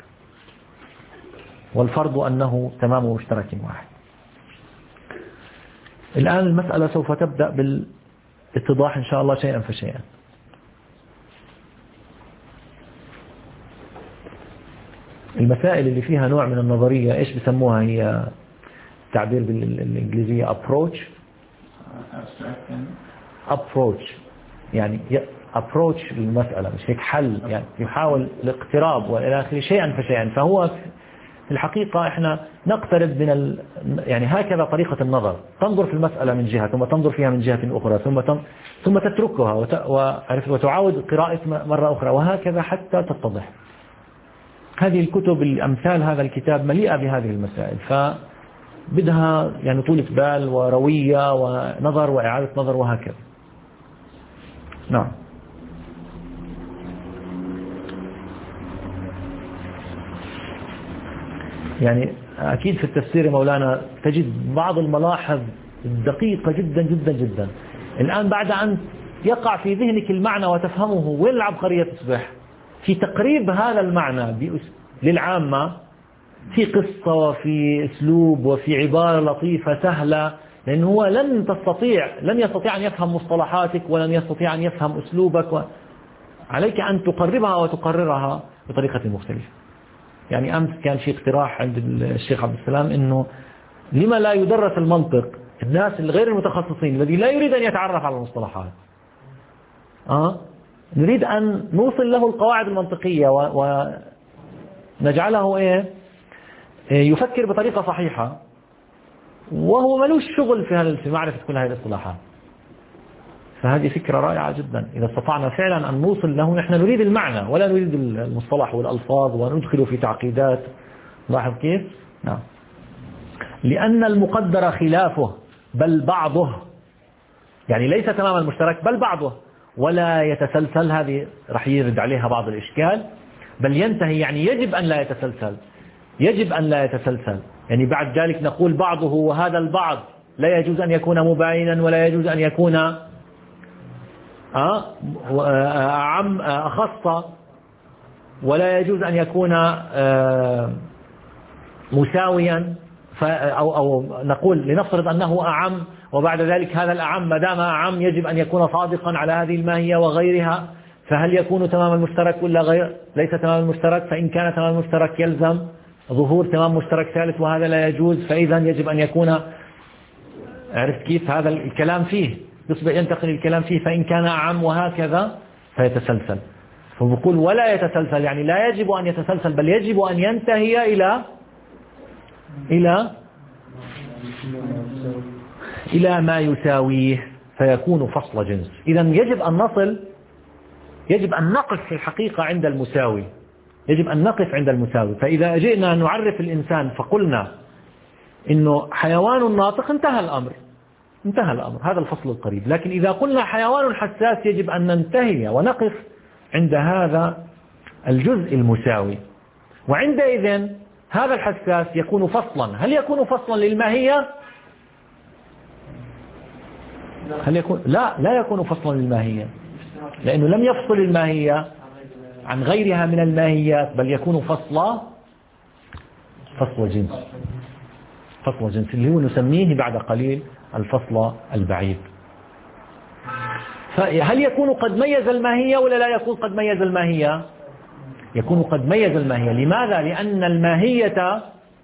والفرض أنه تمام مشترك واحد. الآن المسألة سوف تبدأ بالاتضاح إن شاء الله شيئا فشيئا. المسائل اللي فيها نوع من النظرية إيش بسموها؟ هي تعبير بالإنجليزية approach approach يعني approach للمسألة، مش هيك حل، يعني يحاول الاقتراب وإلى آخره شيئا فشيئا. فهو في الحقيقة إحنا نقترب من ال... يعني هكذا طريقة النظر، تنظر في المسألة من جهة ثم تنظر فيها من جهة أخرى ثم تن... ثم تتركها وت... وتعاود قراءة مرة أخرى، وهكذا حتى تتضح. هذه الكتب الأمثال هذا الكتاب مليئة بهذه المسائل، فبدها يعني طولة بال وروية ونظر وإعادة نظر وهكذا. نعم. يعني أكيد في التفسير مولانا تجد بعض الملاحظ الدقيقة جدا جدا جدا. الآن بعد أن يقع في ذهنك المعنى وتفهمه، وين العبقرية تصبح؟ في تقريب هذا المعنى للعامة، في قصة وفي أسلوب وفي عبارة لطيفة سهلة، لأنه هو لن تستطيع لن يستطيع أن يفهم مصطلحاتك ولن يستطيع أن يفهم أسلوبك، و... عليك أن تقربها وتقررها بطريقة مختلفة. يعني أمس كان في اقتراح عند الشيخ عبد السلام إنه لما لا يدرس المنطق الناس الغير المتخصصين الذي لا يريد أن يتعرف على المصطلحات، آه نريد أن نوصل له القواعد المنطقية ونجعله إيه يفكر بطريقة صحيحة، وهو ملوش شغل في هذا في معرفة كل هذه الاصطلاحات. فهذه فكرة رائعة جدا إذا استطعنا فعلا أن نوصل له. نحن نريد المعنى ولا نريد المصطلح والألفاظ وندخل في تعقيدات. لاحظ كيف؟ نعم. لأن المقدر خلافه بل بعضه، يعني ليس تمام المشترك بل بعضه، ولا يتسلسل. هذه رح يرد عليها بعض الإشكال. بل ينتهي، يعني يجب أن لا يتسلسل، يجب أن لا يتسلسل. يعني بعد ذلك نقول بعضه، وهذا البعض لا يجوز أن يكون مباينا ولا يجوز أن يكون أعم أخص، ولا يجوز أن يكون مساويا، أو, أو نقول لنفترض أنه أعم، وبعد ذلك هذا الأعم ما دام أعم يجب أن يكون صادقا على هذه الماهية وغيرها، فهل يكون تمام المشترك ولا غير ليس تمام المشترك؟ فإن كان تمام المشترك يلزم ظهور تمام مشترك ثالث، وهذا لا يجوز، فإذا يجب أن يكون، عرفت كيف هذا الكلام فيه يصبح ينتقل الكلام فيه، فإن كان أعم وهكذا فيتسلسل. فبقول ولا يتسلسل يعني لا يجب أن يتسلسل، بل يجب أن ينتهي إلى إلى إلى ما يساويه فيكون فصل جنس. إذا يجب أن نصل يجب أن نقف في الحقيقة عند المساوي، يجب أن نقف عند المساوي. فإذا جئنا نعرف الإنسان فقلنا إنه حيوان ناطق انتهى الأمر انتهى الأمر هذا الفصل القريب. لكن إذا قلنا حيوان حساس يجب أن ننتهي ونقف عند هذا الجزء المساوي، وعندئذ هذا الحساس يكون فصلا. هل يكون فصلا للماهية؟ هل يكون لا لا يكون فصلا للماهية، لأنه لم يفصل الماهية عن غيرها من الماهيات، بل يكون فصل فصل جنس فصل جنس اللي هو نسميه بعد قليل الفصل البعيد. فهل يكون قد ميز الماهية ولا لا يكون قد ميز الماهية؟ يكون قد ميز الماهية. لماذا؟ لأن الماهية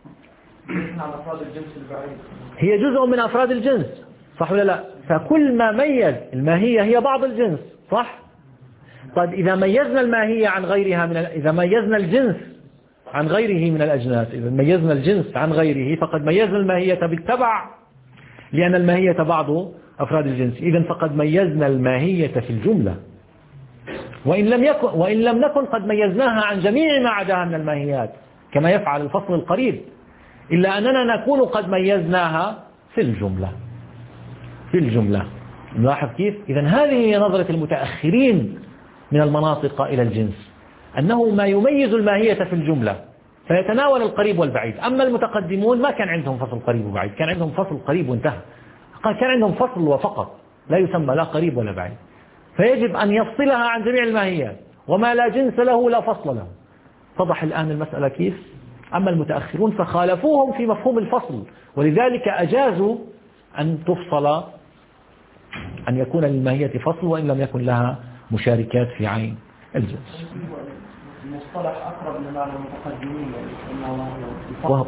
هي جزء من أفراد الجنس، صح ولا لا؟ فكل ما ميز الماهية هي بعض الجنس، صح؟ طيب إذا ميزنا الماهية عن غيرها من ال... إذا ميزنا الجنس عن غيره من الأجناس، إذا ميزنا الجنس عن غيره فقد ميزنا الماهية بالتبع، لأن الماهية بعض أفراد الجنس. إذن فقد ميزنا الماهية في الجملة، وإن لم يكن وإن لم نكن قد ميزناها عن جميع ما عداها من الماهيات كما يفعل الفصل القريب، إلا أننا نكون قد ميزناها في الجملة في الجملة. نلاحظ كيف؟ إذن هذه هي نظرة المتأخرين من المناطق إلى الجنس، أنه ما يميز الماهية في الجملة فيتناول القريب والبعيد. أما المتقدمون ما كان عندهم فصل قريب وبعيد، كان عندهم فصل قريب وانتهى، كان عندهم فصل وفقط، لا يسمى لا قريب ولا بعيد، فيجب أن يفصلها عن جميع الماهيات، وما لا جنس له لا فصل له. اتضح الآن المسألة كيف؟ أما المتأخرون فخالفوهم في مفهوم الفصل، ولذلك أجازوا أن تفصل، أن يكون للماهية فصل وإن لم يكن لها مشاركات في عين الجنس.
المصطلح أقرب لمعنى المتقدمين،
وهم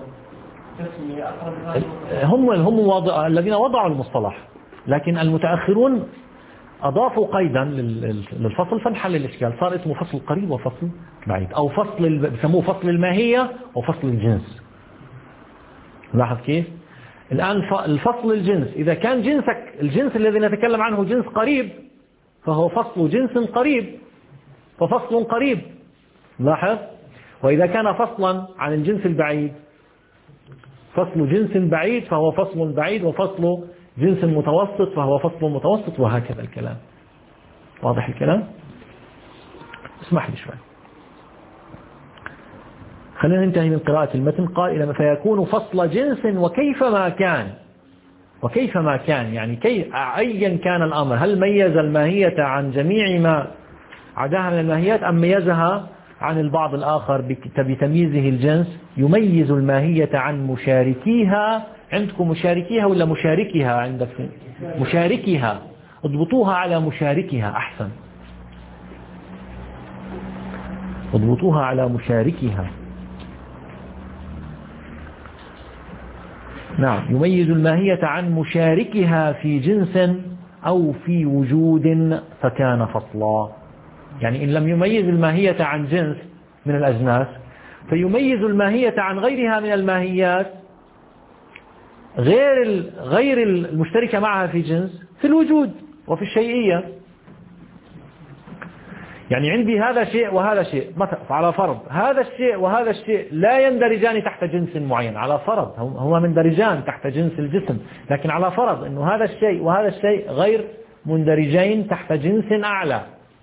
هم هم وضع الذين وضعوا المصطلح، لكن المتأخرون أضافوا قيدا للفصل فانحل الإشكال، صار اسمه فصل قريب وفصل بعيد، أو فصل بسموه فصل الماهية وفصل الجنس. لاحظ كيف؟ الآن الفصل الجنس، إذا كان جنسك الجنس الذي نتكلم عنه جنس قريب فهو فصل جنس قريب ففصل قريب، لاحظ. وإذا كان فصلا عن الجنس البعيد فصل جنس بعيد فهو فصل بعيد، وفصل جنس متوسط فهو فصل متوسط، وهكذا الكلام. واضح الكلام؟ اسمح لي شوي، خلينا ننتهي من قراءة المتن. قال إلى فيكون فصل جنس وكيفما كان وكيفما كان يعني كي أيا كان الأمر، هل ميز الماهية عن جميع ما عداها من الماهيات أم ميزها عن البعض الآخر بتمييزه الجنس؟ يميز الماهية عن مشاركيها. عندكم مشاركيها ولا مشاركها؟ عندك مشاركها، اضبطوها على مشاركها أحسن، اضبطوها على مشاركها. نعم، يميز الماهية عن مشاركها في جنس أو في وجود فكان فصلا. يعني إن لم يميز الماهية عن جنس من الأجناس فيميز الماهية عن غيرها من الماهيات غير غير المشتركة معها في جنس في الوجود وفي الشيئية. يعني عندي هذا شيء وهذا شيء، مثلا على فرض هذا الشيء وهذا الشيء لا يندرجان تحت جنس معين، على فرض هما مندرجان تحت جنس الجسم، لكن على فرض أنه هذا الشيء وهذا الشيء غير مندرجين تحت جنس أعلى،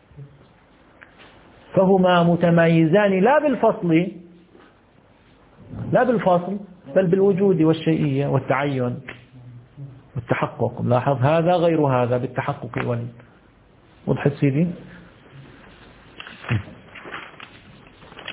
فهما متميزان لا بالفصل لا بالفصل بل بالوجود والشيئية والتعين والتحقق. لاحظ هذا غير هذا بالتحقق وال وضحت سيدي.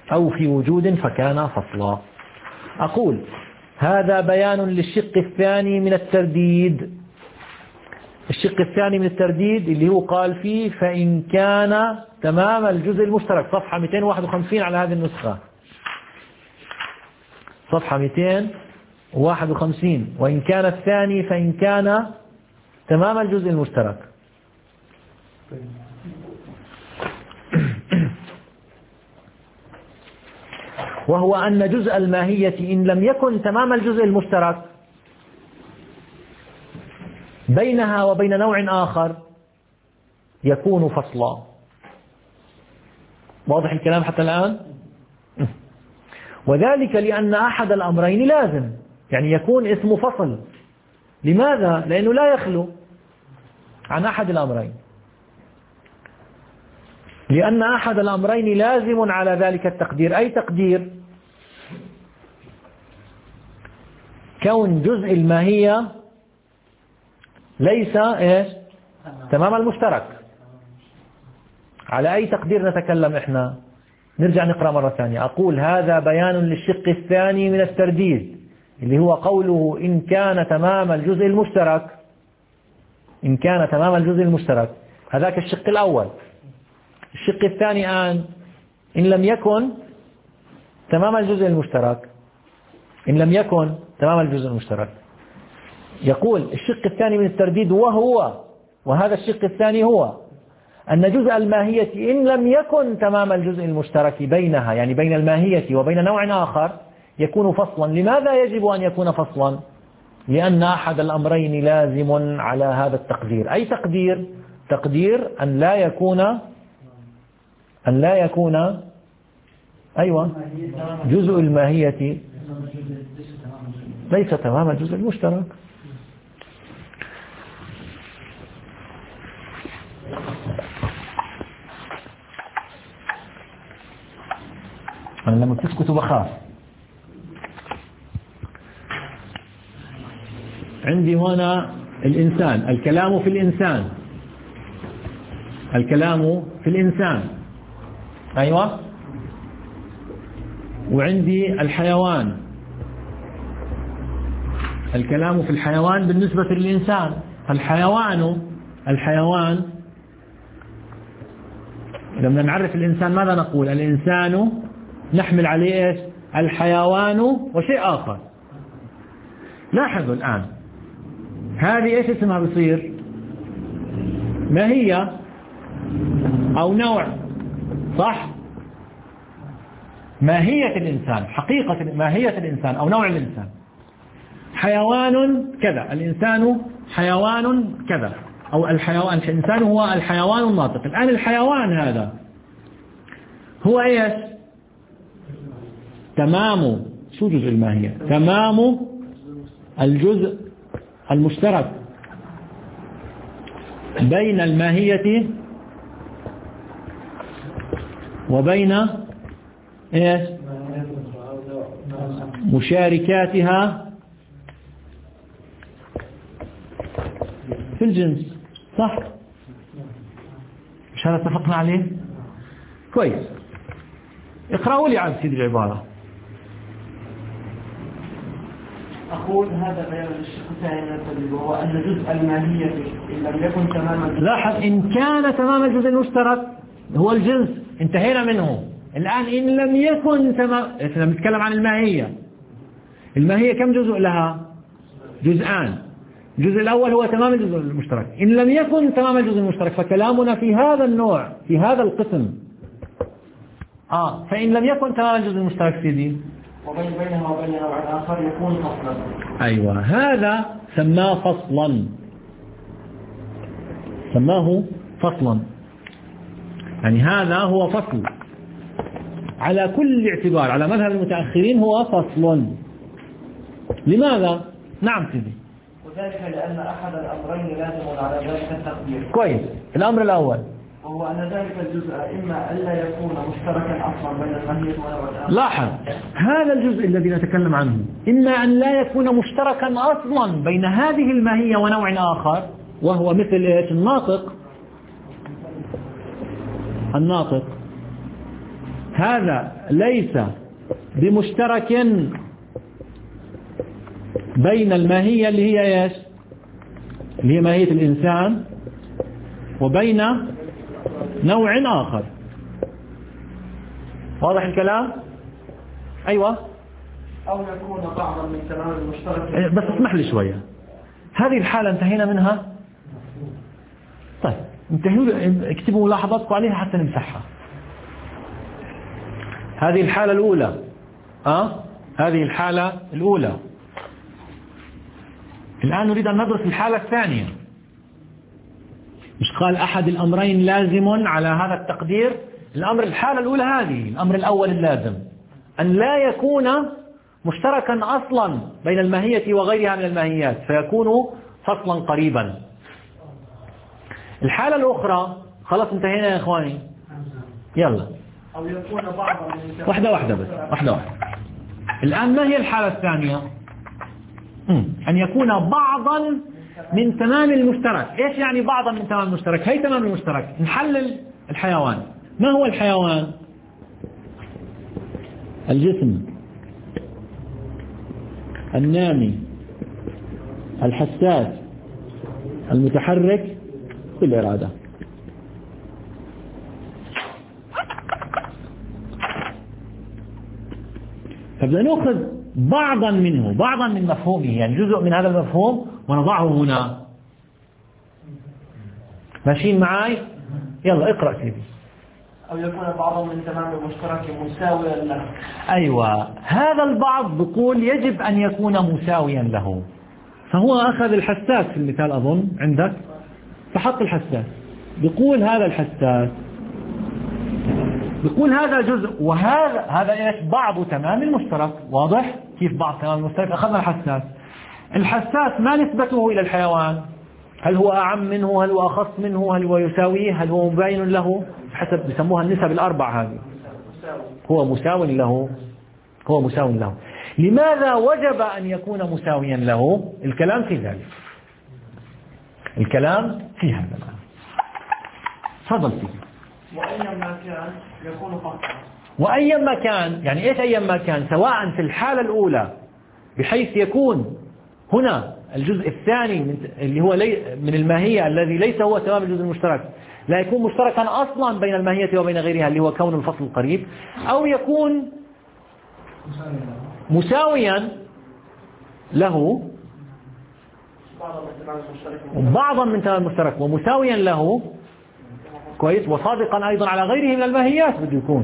أو في وجود فكان فصلا. أقول هذا بيان للشق الثاني من الترديد. الشق الثاني من الترديد اللي هو قال فيه فإن كان تمام الجزء المشترك، صفحة مئتين وواحد وخمسين على هذه النسخة، صفحة مئتين وواحد وخمسين. وإن كان الثاني فإن كان تمام الجزء المشترك. وهو أن جزء الماهية إن لم يكن تمام الجزء المشترك بينها وبين نوع آخر يكون فصلا. واضح الكلام حتى الآن؟ وذلك لأن أحد الأمرين لازم، يعني يكون اسمه فصل. لماذا؟ لأنه لا يخلو عن أحد الأمرين، لأن أحد الأمرين لازم على ذلك التقدير. أي تقدير؟ كون جزء الماهية ليس إيش؟ تمام المشترك. على أي تقدير نتكلم إحنا؟ نرجع نقرأ مرة ثانية. أقول هذا بيان للشق الثاني من الترديد اللي هو قوله إن كان تمام الجزء المشترك. إن كان تمام الجزء المشترك، هذاك الشق الأول. الشق الثاني الآن إن لم يكن تمام الجزء المشترك، إن لم يكن تمام الجزء المشترك. يقول الشق الثاني من الترديد وهو، وهذا الشق الثاني هو أن جزء الماهية إن لم يكن تمام الجزء المشترك بينها، يعني بين الماهية وبين نوع آخر، يكون فصلا. لماذا يجب أن يكون فصلا؟ لأن أحد الأمرين لازم على هذا التقدير. أي تقدير؟ تقدير أن لا يكون أن لا يكون أيوة جزء الماهية ليس تمام الجزء المشترك. أنا لما تسكت بخاف. عندي هنا الإنسان، الكلام في الإنسان، الكلام في الإنسان، أيوة. وعندي الحيوان، الكلام في الحيوان بالنسبة للإنسان. الحيوان الحيوان لما نعرف الإنسان ماذا نقول؟ الإنسان نحمل عليه إيش؟ الحيوان وشيء آخر. لاحظوا الآن هذه إيش اسمها بصير؟ ماهية أو نوع، صح؟ ماهية الإنسان، حقيقة ماهية الإنسان أو نوع الإنسان. حيوان كذا، الإنسان حيوان كذا، أو الحيوان الإنسان هو الحيوان الناطق. الآن الحيوان هذا هو إيش؟ تمام شو جزء الماهية؟ تمام الجزء المشترك بين الماهية وبين إيش؟ مشاركاتها في الجنس، صح؟ مش هذا اتفقنا عليه؟ كويس. اقرأوا لي عن سيد العبارة.
أقول هذا بيان للشق الثاني من التدريب وهو أن جزء الماهية إن لم يكن تماما.
لاحظ إن كان تمام الجزء المشترك هو الجنس، انتهينا منه. الآن إن لم يكن تمام، إحنا نتكلم عن الماهية. الماهية كم جزء لها؟ جزءان. الجزء الأول هو تمام الجزء المشترك. إن لم يكن تمام الجزء المشترك فكلامنا في هذا النوع، في هذا القسم. آه فإن لم يكن تمام الجزء المشترك سيدي
وبين بينها وبين نوع آخر يكون فصلا.
أيوة، هذا سماه فصلا، سماه فصلا. يعني هذا هو فصل على كل اعتبار، على مذهب المتأخرين هو فصل. لماذا؟ نعم سيدي.
وذلك لأن أحد الأمرين لازم على ذلك التقدير.
كويس. الأمر الأول
وهو أن ذلك الجزء إما ألا يكون مشتركا أصلا بين الماهية ونوع الآخر.
لاحظ هذا الجزء الذي نتكلم عنه، إما أن لا يكون مشتركا أصلا بين هذه الماهية ونوع آخر، وهو مثل إيش؟ الناطق. الناطق هذا ليس بمشترك بين الماهية اللي هي ايش؟ اللي هي ماهية الإنسان وبين نوع آخر. واضح الكلام؟ أيوة.
أو يكون بعضا من تمام المشترك.
بس اسمح لي شوية، هذه الحالة انتهينا منها. طيب انتهوا، اكتبوا ملاحظاتكم عليها حتى نمسحها. هذه الحالة الأولى. أه؟ هذه الحالة الأولى. الآن نريد أن ندرس الحالة الثانية. مش قال أحد الأمرين لازم على هذا التقدير؟ الأمر الحالة الأولى هذه، الأمر الأول اللازم أن لا يكون مشتركا أصلا بين الماهية وغيرها من الماهيات، فيكون فصلا قريبا. الحالة الأخرى خلاص انتهينا يا إخواني، يلا
أو يكون بعضا من
واحدة واحدة بس، واحدة واحدة. الآن ما هي الحالة الثانية؟ أن يكون بعضا من تمام المشترك. إيش يعني بعضا من تمام المشترك؟ هي تمام المشترك. نحلل الحيوان. ما هو الحيوان؟ الجسم النامي الحساس المتحرك بالإرادة. فبدنا نأخذ بعضا منه، بعضا من مفهومه، يعني جزء من هذا المفهوم ونضعه هنا. ماشيين معاي؟ يلا اقرأ سيدي.
أو يكون بعضا من تمام المشترك مساويا له.
أيوة، هذا البعض بيقول يجب أن يكون مساويا له. فهو أخذ الحساس في المثال أظن عندك، فحط الحساس. بيقول هذا الحساس، بيقول هذا جزء وهذا هذا ايش؟ بعض تمام المشترك. واضح كيف بعض تمام المشترك؟ أخذنا الحساس. الحساس ما نسبته إلى الحيوان؟ هل هو أعم منه؟ هل هو أخص منه؟ هل هو يساويه؟ هل هو مباين له؟ حسب بسموها النسب الأربع هذه. هو مساو له، هو مساو له. لماذا وجب أن يكون مساويا له؟ الكلام في ذلك، الكلام في هذا الآن. تفضل فيه.
وأيما كان يكون فقط.
وأيما كان، يعني إيش أيما كان؟ سواء في الحالة الأولى بحيث يكون هنا الجزء الثاني من اللي هو لي من الماهية الذي ليس هو تمام الجزء المشترك، لا يكون مشتركا أصلا بين الماهية وبين غيرها اللي هو كون الفصل القريب، أو يكون مساويا له بعضا من تمام المشترك ومساويا له، كويس، وصادقا أيضا على غيره من الماهيات بده يكون،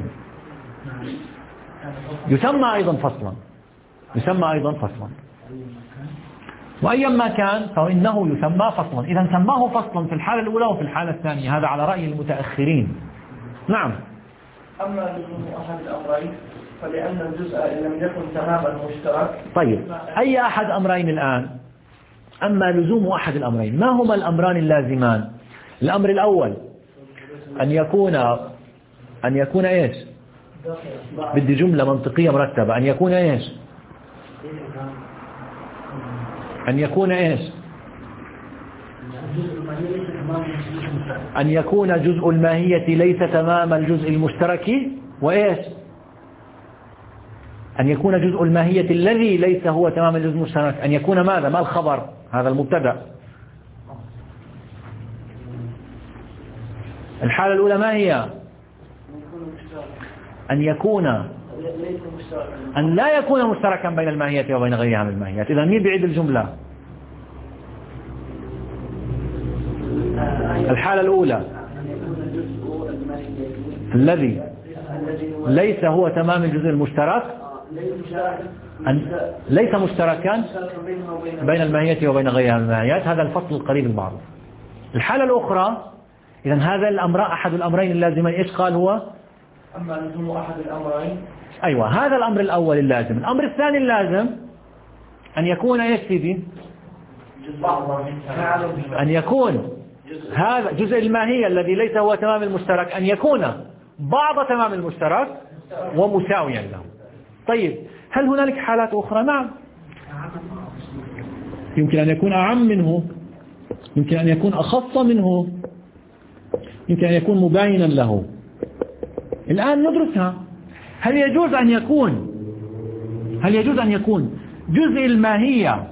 يسمى أيضا فصلا، يسمى أيضا فصلا. وأيما كان فإنه يسمى فصلا. إذا سماه فصلا في الحالة الأولى وفي الحالة الثانية، هذا على رأي المتأخرين. نعم.
أما لزوم أحد الأمرين فلأن الجزء إن لم يكن تمام المشترك.
طيب أي أحد أمرين الآن؟ أما لزوم أحد الأمرين، ما هما الأمران اللازمان؟ الأمر الأول أن يكون أن يكون إيش؟ بدي جملة منطقية مرتبة. أن يكون إيش؟ أن يكون إيش؟ أن يكون جزء الماهية ليس تمام الجزء المشترك، وإيش؟ أن يكون جزء الماهية الذي ليس هو تمام الجزء المشترك. أن يكون ماذا؟ ما الخبر؟ هذا المبتدأ. الحالة الأولى ما هي؟ أن يكون أن لا يكون مشتركا بين الماهية وبين غيرها من الماهيات. إذا مين بعيد الجملة؟ الحالة الأولى الذي ليس هو تمام الجزء المشترك، أن ليس مشتركا بين الماهية وبين غيرها من الماهيات، هذا الفصل القريب من بعضه. الحالة الأخرى، إذا هذا الأمر أحد الأمرين اللازمين. إيش قال هو؟
أما لزوم أحد الأمرين.
أيوة، هذا الأمر الأول اللازم. الأمر الثاني اللازم أن يكون إيش سيدي؟ أن يكون هذا جزء الماهية الذي ليس هو تمام المشترك، أن يكون بعض تمام المشترك ومساويا له. طيب هل هنالك حالات أخرى؟ نعم، يمكن أن يكون أعم منه، يمكن أن يكون أخص منه، يمكن أن يكون مباينا له. الآن ندرسها. هل يجوز أن يكون هل يجوز أن يكون جزء الماهية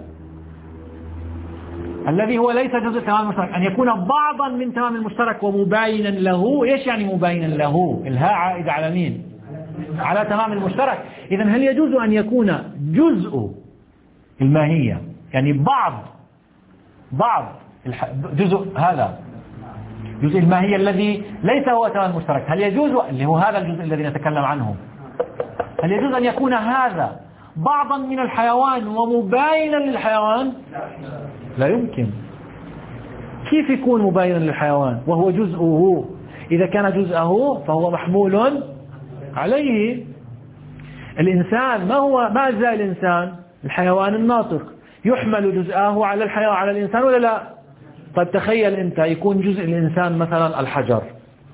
الذي هو ليس جزء تمام المشترك أن يكون بعضا من تمام المشترك ومباينا له؟ إيش يعني مباينا له؟ الهاء عائدة على مين؟ على تمام المشترك. إذن هل يجوز أن يكون جزء الماهية يعني بعض بعض جزء هذا جزء الماهية الذي ليس هو تمام المشترك، هل يجوز اللي هو هذا الجزء الذي نتكلم عنه، هل يجوز أن يكون هذا بعضا من الحيوان ومباينا للحيوان؟ لا يمكن. كيف يكون مباينا للحيوان وهو جزءه؟ إذا كان جزءه فهو محمول عليه. الإنسان ما هو ما أجزاء الإنسان؟ الحيوان الناطق يحمل جزءه على الحيوان على الإنسان ولا لا؟ طيب تخيل أنت يكون جزء الإنسان مثلا الحجر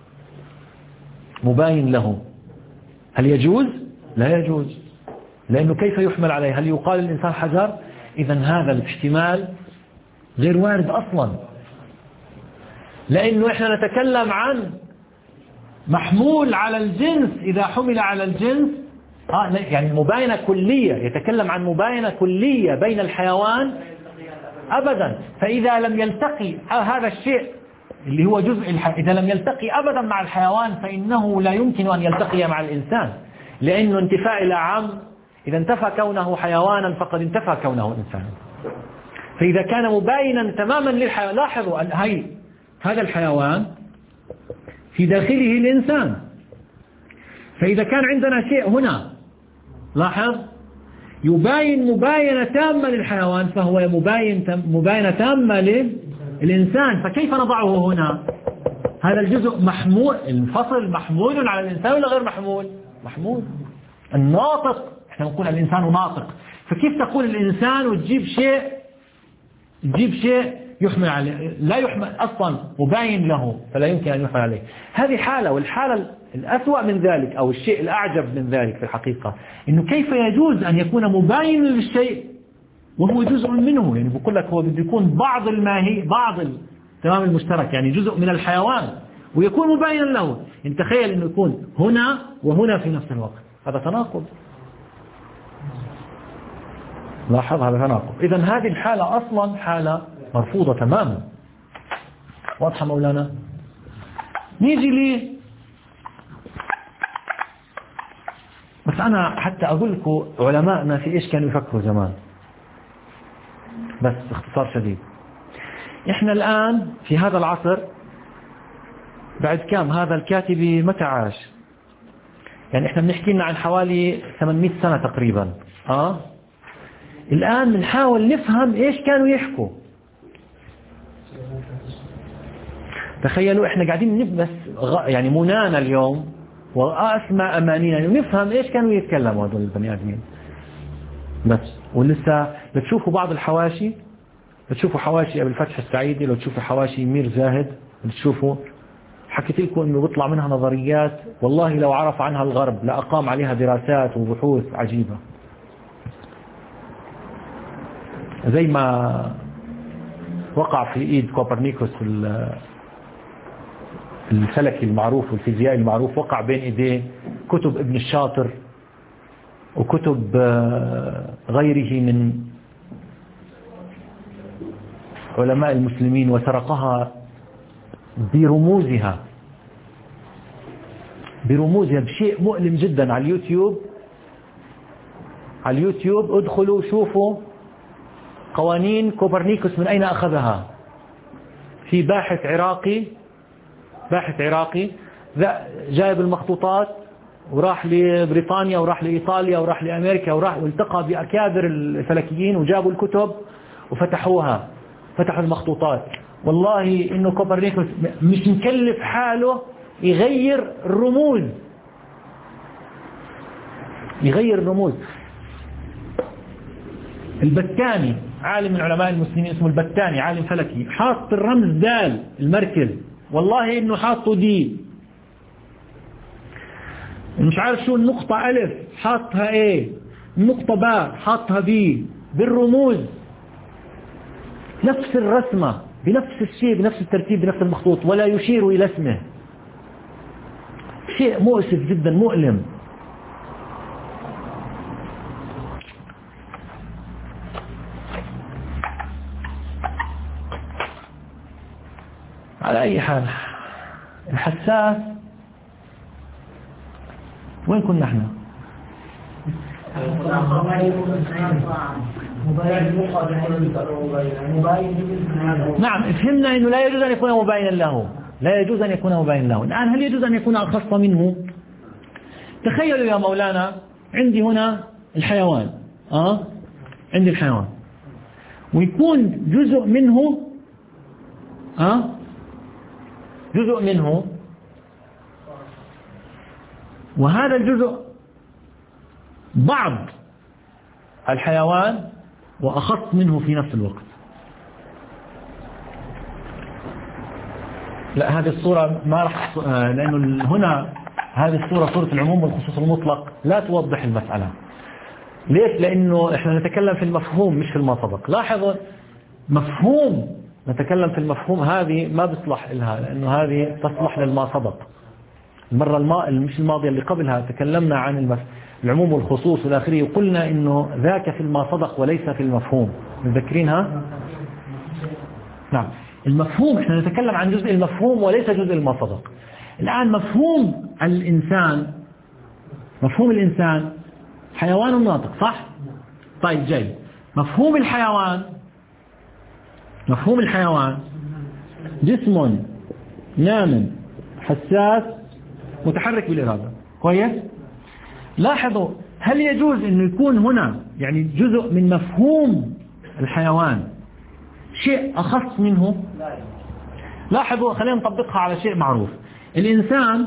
مباين له، هل يجوز؟ لا يجوز، لأنه كيف يحمل عليه؟ هل يقال الإنسان حجر؟ إذن هذا الاحتمال غير وارد أصلا، لأنه إحنا نتكلم عن محمول على الجنس. إذا حمل على الجنس آه يعني مباينة كلية، يتكلم عن مباينة كلية بين الحيوان أبدا. فإذا لم يلتقي هذا الشيء اللي هو جزء الح... إذا لم يلتقي أبدا مع الحيوان فإنه لا يمكن أن يلتقي مع الإنسان، لأنه انتفاء إلى عام، إذا انتفى كونه حيوانا فقد انتفى كونه إنسانا. فإذا كان مباينا تماما للحيوان، لاحظوا هاي هذا الحيوان في داخله الإنسان، فإذا كان عندنا شيء هنا لاحظ يباين مباينة تامة للحيوان فهو مباين مباينة تامة للإنسان، فكيف نضعه هنا؟ هذا الجزء محمول، الفصل محمول على الإنسان ولا غير محمول؟ محمول. الناطق احنا نقول الإنسان ناطق، فكيف تقول الإنسان وتجيب شيء تجيب شيء يحمل عليه؟ لا يحمل أصلا، مباين له فلا يمكن أن يحمل عليه. هذه حالة، والحالة الأسوأ من ذلك أو الشيء الأعجب من ذلك في الحقيقة إنه كيف يجوز أن يكون مباين للشيء وهو جزء منه. يعني بقول لك هو بده يكون بعض الماهي بعض تمام المشترك، يعني جزء من الحيوان ويكون مباينا له. يعني تخيل إنه يكون هنا وهنا في نفس الوقت، هذا تناقض. لاحظ هذا تناقض. إذن هذه الحالة أصلا حالة مرفوضة تماما. واضحة مولانا؟ نيجي لي بس أنا حتى أقول لكم علماءنا في إيش كانوا يفكروا زمان، بس باختصار شديد. إحنا الآن في هذا العصر بعد كام هذا الكاتب متى عاش؟ يعني إحنا بنحكي لنا عن حوالي ثمانمئة سنة تقريبا. آه الآن بنحاول نفهم إيش كانوا يحكوا. تخيلوا إحنا قاعدين نبس يعني منانا اليوم وأسمى أمانينا نفهم إيش كانوا يتكلموا هذول البني آدمين. بس ولسه بتشوفوا بعض الحواشي، بتشوفوا حواشي أبي الفتح السعيدي، لو تشوفوا حواشي مير زاهد بتشوفوا، حكيت لكم إنه بيطلع منها نظريات والله لو عرف عنها الغرب لأقام عليها دراسات وبحوث عجيبة، زي ما وقع في إيد كوبرنيكوس الفلكي المعروف والفيزيائي المعروف، وقع بين إيديه كتب ابن الشاطر وكتب غيره من علماء المسلمين وسرقها برموزها برموزها بشيء مؤلم جدا على اليوتيوب. على اليوتيوب ادخلوا شوفوا قوانين كوبرنيكوس من أين أخذها. في باحث عراقي باحث عراقي جايب المخطوطات وراح لبريطانيا وراح لإيطاليا وراح لأمريكا وراح والتقى بأكابر الفلكيين وجابوا الكتب وفتحوها، فتحوا المخطوطات. والله إنه كوبرنيكوس مش مكلف حاله يغير الرموز يغير الرموز. البتاني عالم من علماء المسلمين اسمه البتاني، عالم فلكي، حاط الرمز دال المركز، والله إنه حاطه دي، مش عارف شو النقطة ألف حاطها ايه، النقطة باء حاطها بي، بالرموز نفس الرسمة بنفس الشيء بنفس الترتيب بنفس المخطوط، ولا يشير إلى اسمه. شيء مؤسف جدا مؤلم. على أي حال الحساس وين كنا احنا؟ نعم فهمنا أنه لا يجوز أن يكون مباينا له، لا يجوز أن يكون مباينا له. الآن هل يجوز أن يكون أخص منه؟ تخيلوا يا مولانا عندي هنا الحيوان، آه عندي الحيوان ويكون جزء منه آه جزء منه وهذا الجزء بعض الحيوان وأخص منه في نفس الوقت. لا هذه الصورة ما راح، لأنه هنا هذه الصورة صورة العموم والخصوص المطلق لا توضح المسألة. ليش؟ لأنه إحنا نتكلم في المفهوم مش في المصدق. لاحظوا مفهوم، نتكلم في المفهوم، هذه ما بيصلح لها لأنه هذه تصلح للمصدق. المرة الما... مش الماضية اللي قبلها تكلمنا عن المف... العموم والخصوص والآخرية وقلنا إنه ذاك في المصدق وليس في المفهوم. متذكرينها؟ نعم المفهوم إحنا نتكلم عن جزء المفهوم وليس جزء المصدق. الآن مفهوم الإنسان، مفهوم الإنسان حيوان ناطق صح؟ طيب جيد. مفهوم الحيوان، مفهوم الحيوان جسم نام حساس متحرك بالإرادة. كويس؟ لاحظوا هل يجوز أنه يكون هنا يعني جزء من مفهوم الحيوان شيء أخص منه؟ لاحظوا خلينا نطبقها على شيء معروف. الإنسان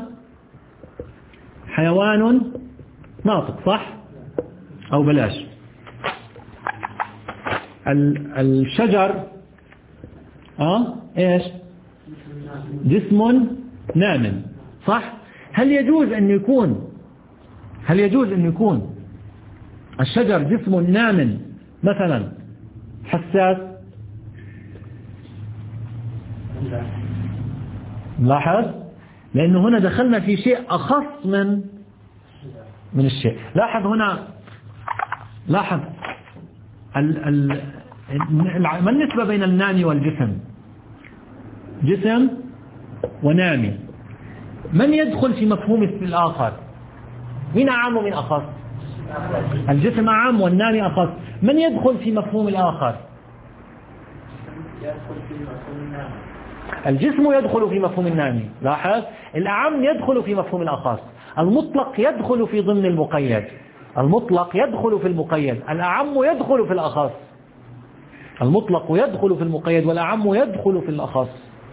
حيوان ناطق صح؟ أو بلاش الشجر آه إيش؟ جسم نام صح؟ هل يجوز أن يكون هل يجوز أن يكون الشجر جسم نام مثلا حساس؟ لاحظ لأنه هنا دخلنا في شيء أخص من من الشيء. لاحظ هنا، لاحظ ال ال ما النسبة بين النامي والجسم؟ جسم ونامي. من يدخل في مفهوم الآخر؟ مين أعم ومن أخص؟ الجسم أعم والنامي أخص. من يدخل في مفهوم الآخر؟ الجسم يدخل في مفهوم النامي. لاحظ الأعم يدخل في مفهوم الأخص. المطلق يدخل في ضمن المقيد. المطلق يدخل في المقيد. الأعم يدخل في الأخص. المطلق يدخل في المقيد والأعم يدخل في الأخص.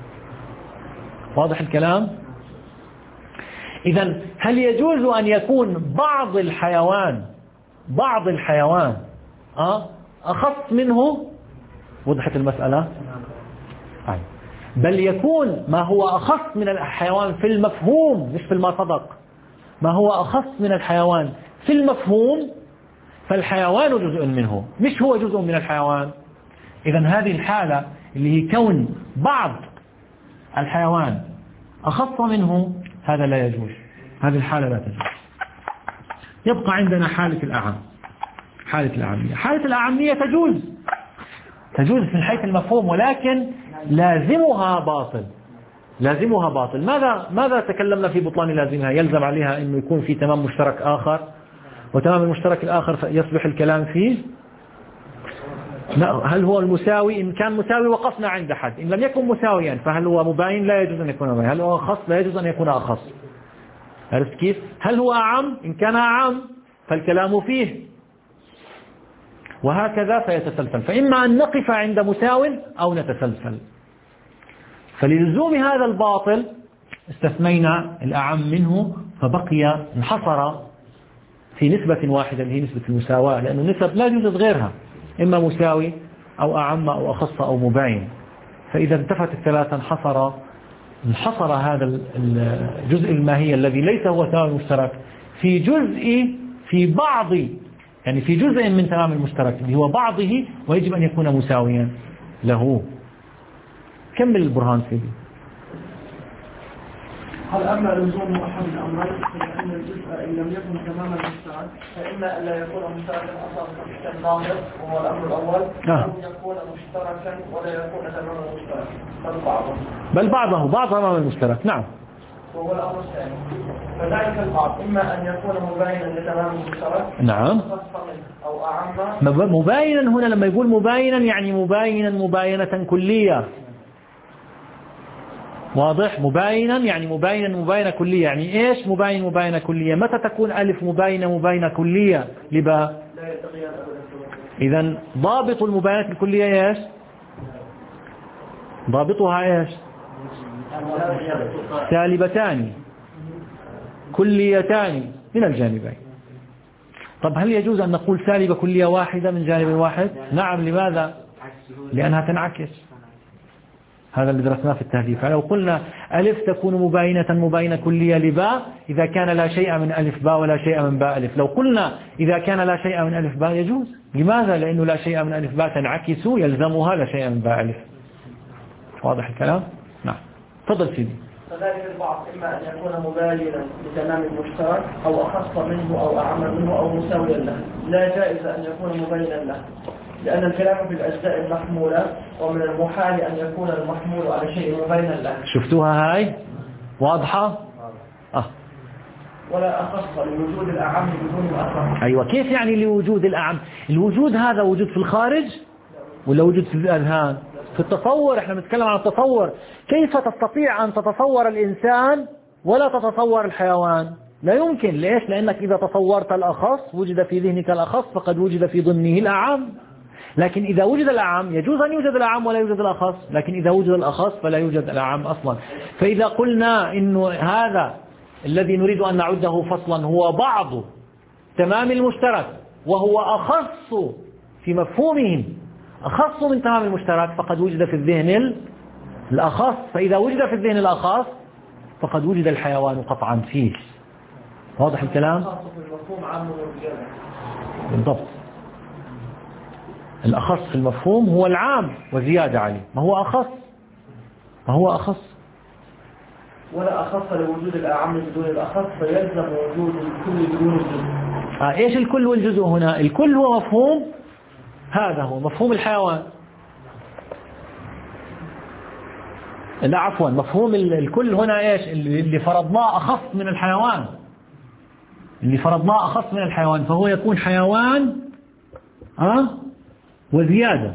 واضح الكلام؟ إذن هل يجوز أن يكون بعض الحيوان بعض الحيوان أه؟ أخص منه؟ وضحت المسألة؟ أي. بل يكون ما هو أخص من الحيوان في المفهوم مش في المصدق، ما هو أخص من الحيوان في المفهوم فالحيوان جزء منه مش هو جزء من الحيوان. إذن هذه الحالة اللي هي كون بعض الحيوان أخص منه هذا لا يجوز، هذه الحالة لا تجوز. يبقى عندنا حالة الأعم، حالة الأعمية. حالة الأعمية تجوز تجوز من حيث المفهوم ولكن لازمها باطل، لازمها باطل. ماذا ماذا تكلمنا في بطلان لازمها؟ يلزم عليها أنه يكون في تمام مشترك آخر، وتمام المشترك الآخر يصبح الكلام فيه لا هل هو المساوي؟ إن كان مساوي وقفنا عند حد، إن لم يكن مساويا فهل هو مباين؟ لا يجوز أن يكون مباين. هل هو أخص؟ لا يجوز أن يكون أخص. عرفت كيف؟ هل هو أعم؟ إن كان أعم فالكلام فيه، وهكذا فيتسلسل. فإما أن نقف عند مساو أو نتسلسل. فللزوم هذا الباطل استثنينا الأعم منه فبقي انحصر في نسبة واحدة اللي هي نسبة المساواة، لأن النسب لا يوجد غيرها، إما مساوي أو أعم أو أخص أو مباين. فإذا انتفت الثلاثة انحصر انحصر هذا الجزء الماهي الذي ليس هو تمام المشترك في جزء في بعض، يعني في جزء من تمام المشترك اللي هو بعضه، ويجب أن يكون مساويا له. كمل البرهان سيدي.
هل أما لزوم أحد الأمرين فإن الجزء إن لم يكن تماما مشترك فإما أن لا يكون مشتركا أصلا كالناظر وهو الأمر الأول أو يكون مشتركا ولا يكون تماما مشتركا بل بعضه
بل بعضه بعض تماما المشترك. نعم.
وهو الأمر الثاني فذلك البعض إما أن يكون مباينا لتمام المشترك
نعم
أو أعم.
مباينا هنا لما يقول مباينا يعني مباينا مباينة كلية. واضح؟ مباينا يعني مباينا مباينة كلية. يعني إيش مباين مباينة كلية؟ متى تكون ألف مباينة مباينة كلية لباء؟ إذن ضابط المباينة الكلية إيش؟ ضابطها إيش؟ سالبتان كليتان من الجانبين. طب هل يجوز أن نقول سالبة كلية واحدة من جانب واحد؟ نعم. لماذا؟ لأنها تنعكس. هذا اللي درسناه في التهذيب. فلو قلنا ألف تكون مباينة مباينة كلية لباء إذا كان لا شيء من ألف باء ولا شيء من باء ألف. لو قلنا إذا كان لا شيء من ألف باء يجوز. لماذا؟ لأنه لا شيء من ألف باء تنعكس يلزمها لا شيء من باء ألف. واضح الكلام؟ نعم. تفضل سيدي.
فذلك البعض إما أن يكون مباينا لتمام المشترك أو أخص منه أو أعم منه أو مساويا له. لا جائز أن يكون مبينا له لأن الكلام في الأجزاء المحمولة ومن المحال أن يكون المحمول على شيء مبينا له.
شفتوها هاي؟ واضحة؟ آه.
ولا أخص لوجود الأعم بدون الأخص.
أيوة. كيف يعني لوجود الأعم؟ الوجود هذا وجود في الخارج ولا وجود في الأذهان؟ في التصور. احنا بنتكلم عن التصور. كيف تستطيع أن تتصور الإنسان ولا تتصور الحيوان؟ لا يمكن. ليش؟ لأنك إذا تصورت الأخص وجد في ذهنك الأخص فقد وجد في ضمنه الأعم. لكن إذا وجد الأعم يجوز أن يوجد الأعم ولا يوجد الأخص. لكن إذا وجد الأخص فلا يوجد الأعم أصلا. فإذا قلنا إنه هذا الذي نريد أن نعده فصلا هو بعض تمام المشترك وهو أخص في مفهومه أخص من تمام المشترك فقد وجد في الذهن الأخص. فإذا وجد في الذهن الأخص فقد وجد الحيوان قطعا فيه. واضح الكلام؟ بالضبط. الأخص في المفهوم هو العام وزيادة عليه. ما هو أخص؟ ما هو أخص؟
ولا أخص لوجود الأعم بدون الأخص فيلزم وجود الكل بدون الجزء.
آه إيش الكل والجزء هنا؟ الكل هو مفهوم، هذا هو مفهوم الحيوان. لا عفوا، مفهوم الكل هنا إيش؟ اللي فرضناه أخص من الحيوان. اللي فرضناه أخص من الحيوان فهو يكون حيوان أه؟ وزيادة.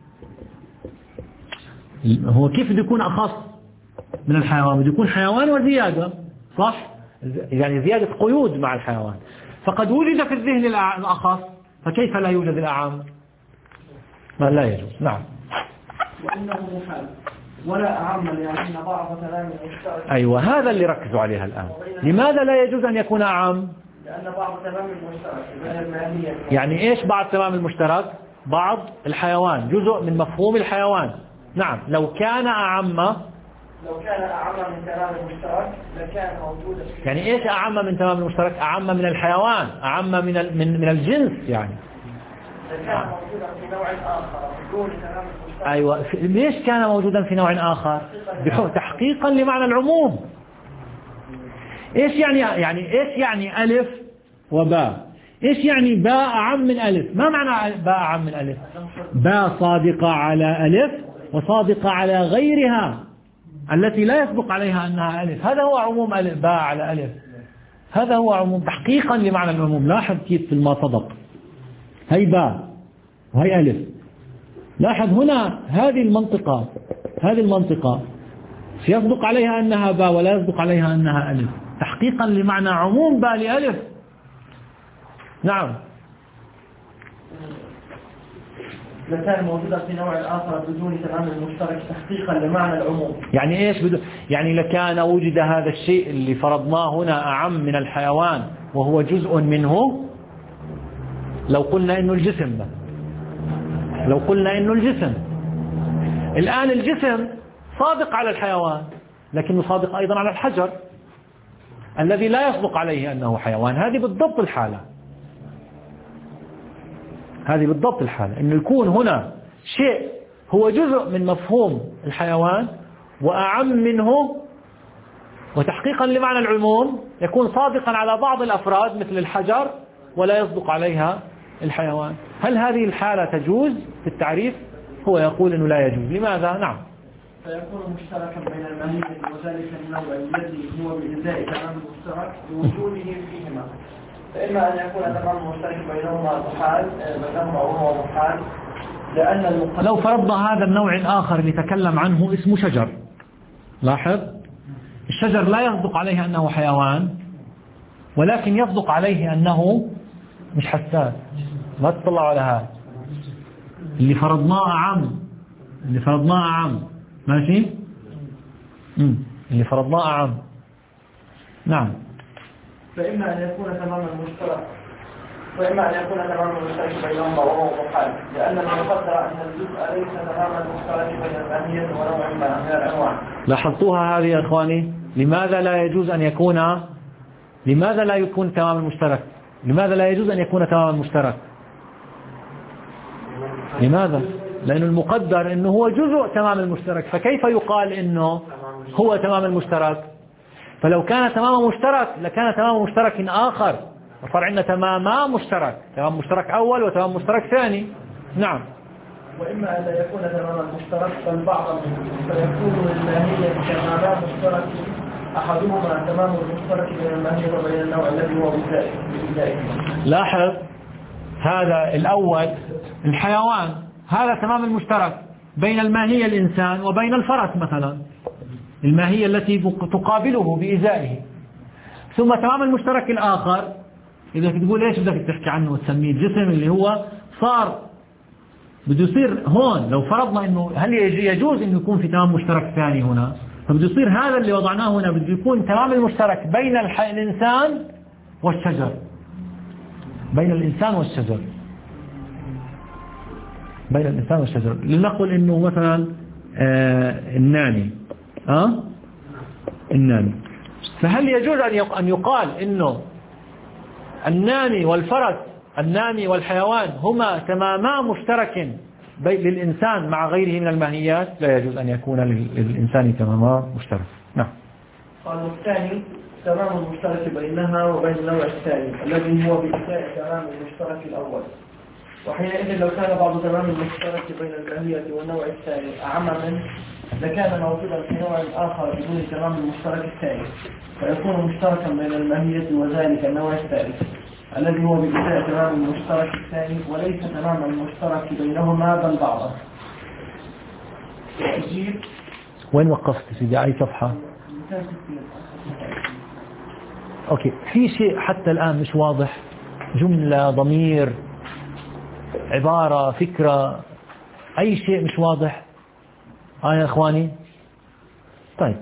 هو كيف بده يكون أخص من الحيوان؟ بده يكون حيوان وزيادة، صح؟ يعني زيادة قيود مع الحيوان. فقد وجد في الذهن الأخص فكيف لا يوجد الأعم؟ ما لا يجوز. نعم.
وإنه محال ولا أعم لأن بعض كلام المشترك.
أيوة، هذا اللي ركزوا عليها الآن. لماذا لا يجوز أن يكون أعم؟
لأن بعض تمام المشترك.
يعني إيش بعض تمام المشترك؟ بعض الحيوان جزء من مفهوم الحيوان. نعم. لو كان أعم،
لو كان أعم من تمام المشترك لكان موجودا.
يعني إيش أعم من تمام المشترك؟ أعم من الحيوان، أعم من من من الجنس يعني.
لكان موجودا في نوع آخر بدون تمام المشترك.
أيوة. ليش كان موجودا في نوع آخر؟ تحقيقا لمعنى العموم. إيش يعني يعني إيش يعني ألف وباء؟ إيش يعني باء أعم من ألف؟ ما معنى باء أعم من ألف؟ باء صادقة على ألف وصادقة على غيرها التي لا يسبق عليها أنها ألف. هذا هو عموم ألف، باء على ألف. هذا هو عموم تحقيقا لمعنى العموم. لاحظ كيف في ما صدق. هي باء وهي ألف. لاحظ هنا هذه المنطقة، هذه المنطقة يصدق عليها أنها باء ولا يصدق عليها أنها ألف، تحقيقا لمعنى عموم باء لألف. نعم.
لكان موجودة في نوع آخر بدون تمام المشترك تحقيقا لمعنى العموم.
يعني إيش بدو؟ يعني لكان وجد هذا الشيء اللي فرضناه هنا أعم من الحيوان وهو جزء منه. لو قلنا إنه الجسم ده. لو قلنا إنه الجسم الآن الجسم صادق على الحيوان لكنه صادق أيضا على الحجر الذي لا يصدق عليه أنه حيوان. هذه بالضبط الحالة. هذه بالضبط الحالة إنه يكون هنا شيء هو جزء من مفهوم الحيوان وأعم منه وتحقيقا لمعنى العموم يكون صادقا على بعض الأفراد مثل الحجر ولا يصدق عليها الحيوان. هل هذه الحالة تجوز في التعريف؟ هو يقول أنه لا يجوز. لماذا؟ نعم.
فيكون مشتركا بين المهية وذلك النوع الذي هو بإزاء تمام المشترك بوجوده فيهما، فإما أن يكون تمام المشترك بينهما محال بينهما أو هو محال، لأن المقدر
لو فرضنا هذا النوع الآخر اللي تكلم عنه اسمه شجر، لاحظ الشجر لا يصدق عليه أنه حيوان، ولكن يصدق عليه أنه مش حساس. ما تطلعوا على هذا اللي فرضناه عام، اللي فرضناه عام ماشي امم اللي فرضناه عام. نعم.
فإما أن يكون تمام المشترك وإما أن يكون تمام المشترك بينهما وهو محال، لأن ما يقدر أن الجزء ليس تمام المشترك بين الماهية ونوع ما من الأنواع.
لاحظتوها هذه يا إخواني؟ لماذا لا يجوز أن يكون لماذا لا يكون تمام المشترك؟ لماذا لا يجوز أن يكون تمام المشترك؟ لماذا؟ لأن المقدر أنه هو جزء تمام المشترك، فكيف يقال أنه هو تمام المشترك؟ فلو كان تمام مشترك لكان تمام مشترك آخر، وصار عندنا تماما مشترك، تمام مشترك أول وتمام مشترك ثاني. نعم.
وإما أن لا يكون تمام المشترك بل بعضا منه، فيكون الماهية تماما مشترك أحدهما تمام المشترك بين الماهية وبين النوع الذي هو بذلك.
لاحظ هذا الأول الحيوان، هذا تمام المشترك بين الماهية الإنسان وبين الفرس مثلا، الماهية التي تقابله بإزائه. ثم تمام المشترك الآخر إذا تقول إيش بدك تحكي عنه وتسميه الجسم اللي هو صار بده يصير هون. لو فرضنا إنه هل يجوز إنه يكون في تمام مشترك ثاني هنا، فبده يصير هذا اللي وضعناه هنا بده يكون تمام المشترك بين الإنسان والشجر، بين الإنسان والشجر بين الإنسان والشجر. لنقل إنه مثلا آه الناني آه الناني، فهل يجوز أن يقال إنه الناني والفرس، الناني والحيوان هما تماما مشترك للإنسان مع غيره من الماهيات؟ لا يجوز أن يكون للإنسان تماما مشترك. نعم.
قالوا الثاني تمام المشترك بينها وبين النوع الثاني الذي هو بإزاء تمام المشترك الأول، وحينئذ لو كان بعض تمام المشترك بين الماهية والنوع الثاني أعم منه لكان موجودا في نوع آخر بدون تمام المشترك الثاني، فيكون مشتركا بين الماهية وذلك النوع الثالث الذي هو بإزاء تمام المشترك الثاني وليس تمام المشترك بينهما بل بعضه.
وين وقفت سيدي؟ أي صفحة؟ أوكي. في شيء حتى الآن مش واضح، جملة، ضمير، عبارة، فكرة، أي شيء مش واضح؟ آه يا إخواني. طيب،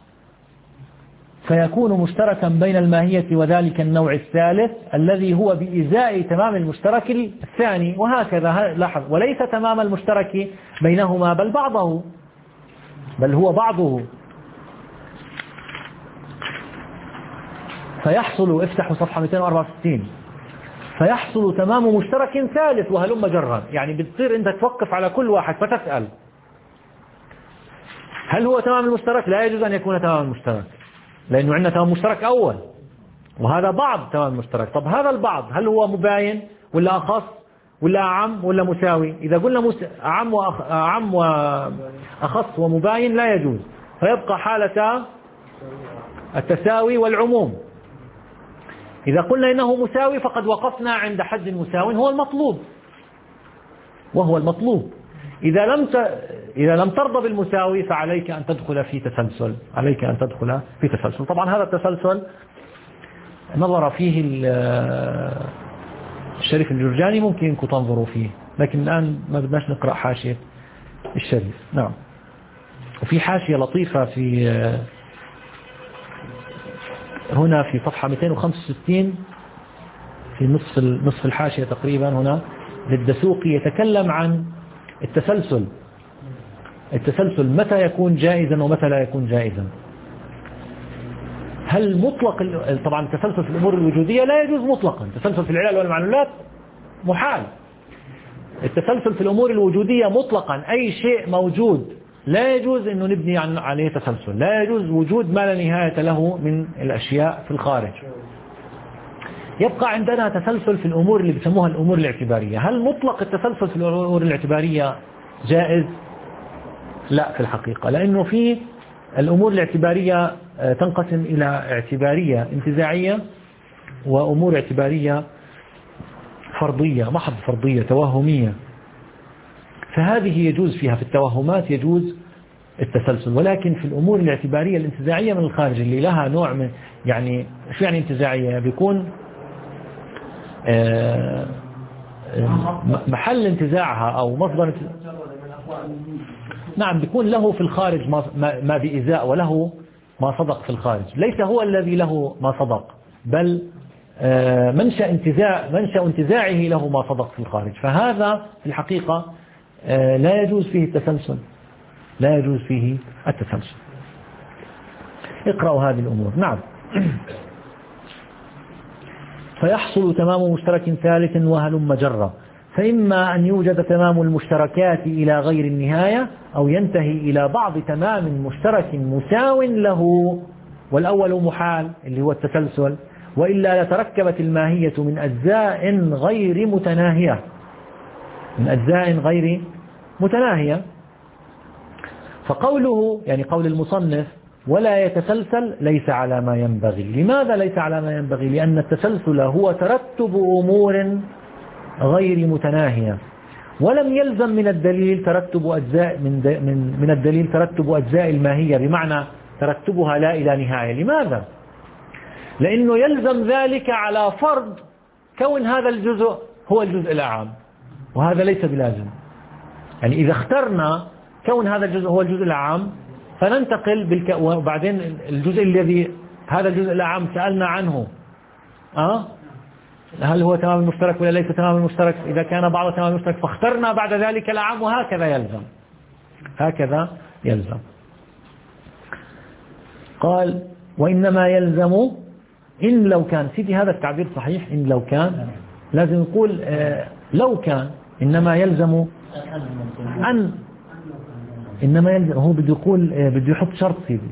فيكون مشتركا بين الماهية وذلك النوع الثالث الذي هو بإزاء تمام المشترك الثاني، وهكذا. لاحظ، وليس تمام المشترك بينهما بل بعضه، بل هو بعضه. فيحصل، افتحوا صفحة مئتين وأربعة وستين، فيحصل تمام مشترك ثالث وهلم جرا. يعني بتصير انت توقف على كل واحد فتسأل هل هو تمام المشترك؟ لا يجوز أن يكون تمام المشترك، لأنه عندنا تمام مشترك أول وهذا بعض تمام المشترك. طب هذا البعض هل هو مباين ولا أخص ولا أعم ولا مساوي؟ إذا قلنا مس... أعم وأخ... أعم وأخص ومباين لا يجوز، فيبقى حالة التساوي والعموم. إذا قلنا إنه مساوي فقد وقفنا عند حد مساو هو المطلوب، وهو المطلوب. إذا لم ت... إذا لم ترضى بالمساوي فعليك أن تدخل في تسلسل، عليك أن تدخل في تسلسل. طبعا هذا التسلسل نظر فيه الشريف الجرجاني، ممكن أنكم تنظروا فيه، لكن الآن ما بدناش نقرأ حاشية الشريف. نعم. وفي حاشية لطيفة في هنا في صفحة مئتين وخمسة وستين في نصف نصف الحاشية تقريبا هنا للدسوقي، يتكلم عن التسلسل التسلسل متى يكون جائزا ومتى لا يكون جائزا. هل مطلق، طبعا التسلسل في الأمور الوجودية لا يجوز مطلقا، التسلسل في العلل والمعلولات محال. التسلسل في الأمور الوجودية مطلقا أي شيء موجود لا يجوز أنه نبني عليه تسلسل، لا يجوز وجود ما لا نهاية له من الأشياء في الخارج. يبقى عندنا تسلسل في الأمور اللي بيسموها الأمور الاعتبارية. هل مطلق التسلسل في الأمور الاعتبارية جائز؟ لا في الحقيقة، لأنه في الأمور الاعتبارية تنقسم إلى اعتبارية انتزاعية وأمور اعتبارية فرضية محض فرضية توهمية. فهذه يجوز فيها، في التوهمات يجوز التسلسل، ولكن في الأمور الاعتبارية الانتزاعية من الخارج اللي لها نوع من يعني شو يعني انتزاعية؟ بيكون محل انتزاعها أو مصدر نعم بيكون له في الخارج ما بإزاء وله ما صدق في الخارج، ليس هو الذي له ما صدق، بل منشأ انتزاع منشأ انتزاعه له ما صدق في الخارج. فهذا في الحقيقة لا يجوز فيه التسلسل، لا يجوز فيه التسلسل. اقرأوا هذه الأمور. نعم. فيحصل تمام مشترك ثالث وهلم جرة، فإما أن يوجد تمام المشتركات إلى غير النهاية، أو ينتهي إلى بعض تمام مشترك مساو له، والأول محال اللي هو التسلسل، وإلا لتركبت الماهية من أجزاء غير متناهية من أجزاء غير متناهية. فقوله يعني قول المصنف ولا يتسلسل ليس على ما ينبغي. لماذا ليس على ما ينبغي؟ لأن التسلسل هو ترتب أمور غير متناهية، ولم يلزم من الدليل ترتب أجزاء من, من, من الدليل ترتب أجزاء الماهية بمعنى ترتبها لا إلى نهاية. لماذا؟ لأنه يلزم ذلك على فرض كون هذا الجزء هو الجزء الأعم، وهذا ليس بلازم. يعني إذا اخترنا كون هذا الجزء هو الجزء الأعم فننتقل بالك... وبعدين الجزء الذي هذا الجزء الأعم سألنا عنه أه؟ هل هو تمام المشترك ولا ليس تمام المشترك؟ إذا كان بعض تمام المشترك فاخترنا بعد ذلك الأعم، وهكذا يلزم هكذا يلزم. قال وإنما يلزم إن لو كان. سيدي هذا التعبير صحيح، إن لو كان لازم نقول آه لو كان. إنما يلزم أن إنما يلزم، هو بده يقول آه بده يحط شرط سيدي.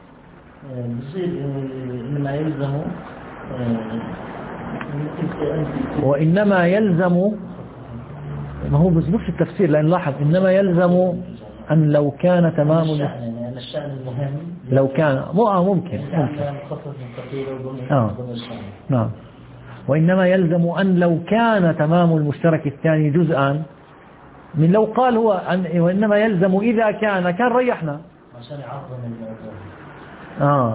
إنما يلزم
وإنما يلزم، ما هو بس في التفسير، لأن لاحظ إنما يلزم أن لو كان تمام
الشأن المهم
لو كان مو ممكن ممكن آه. نعم. وإنما يلزم أن لو كان تمام المشترك الثاني جزءا من لو قال هو أن وإنما يلزم إذا كان كان ريحنا
عشان يعظم الموضوع
آه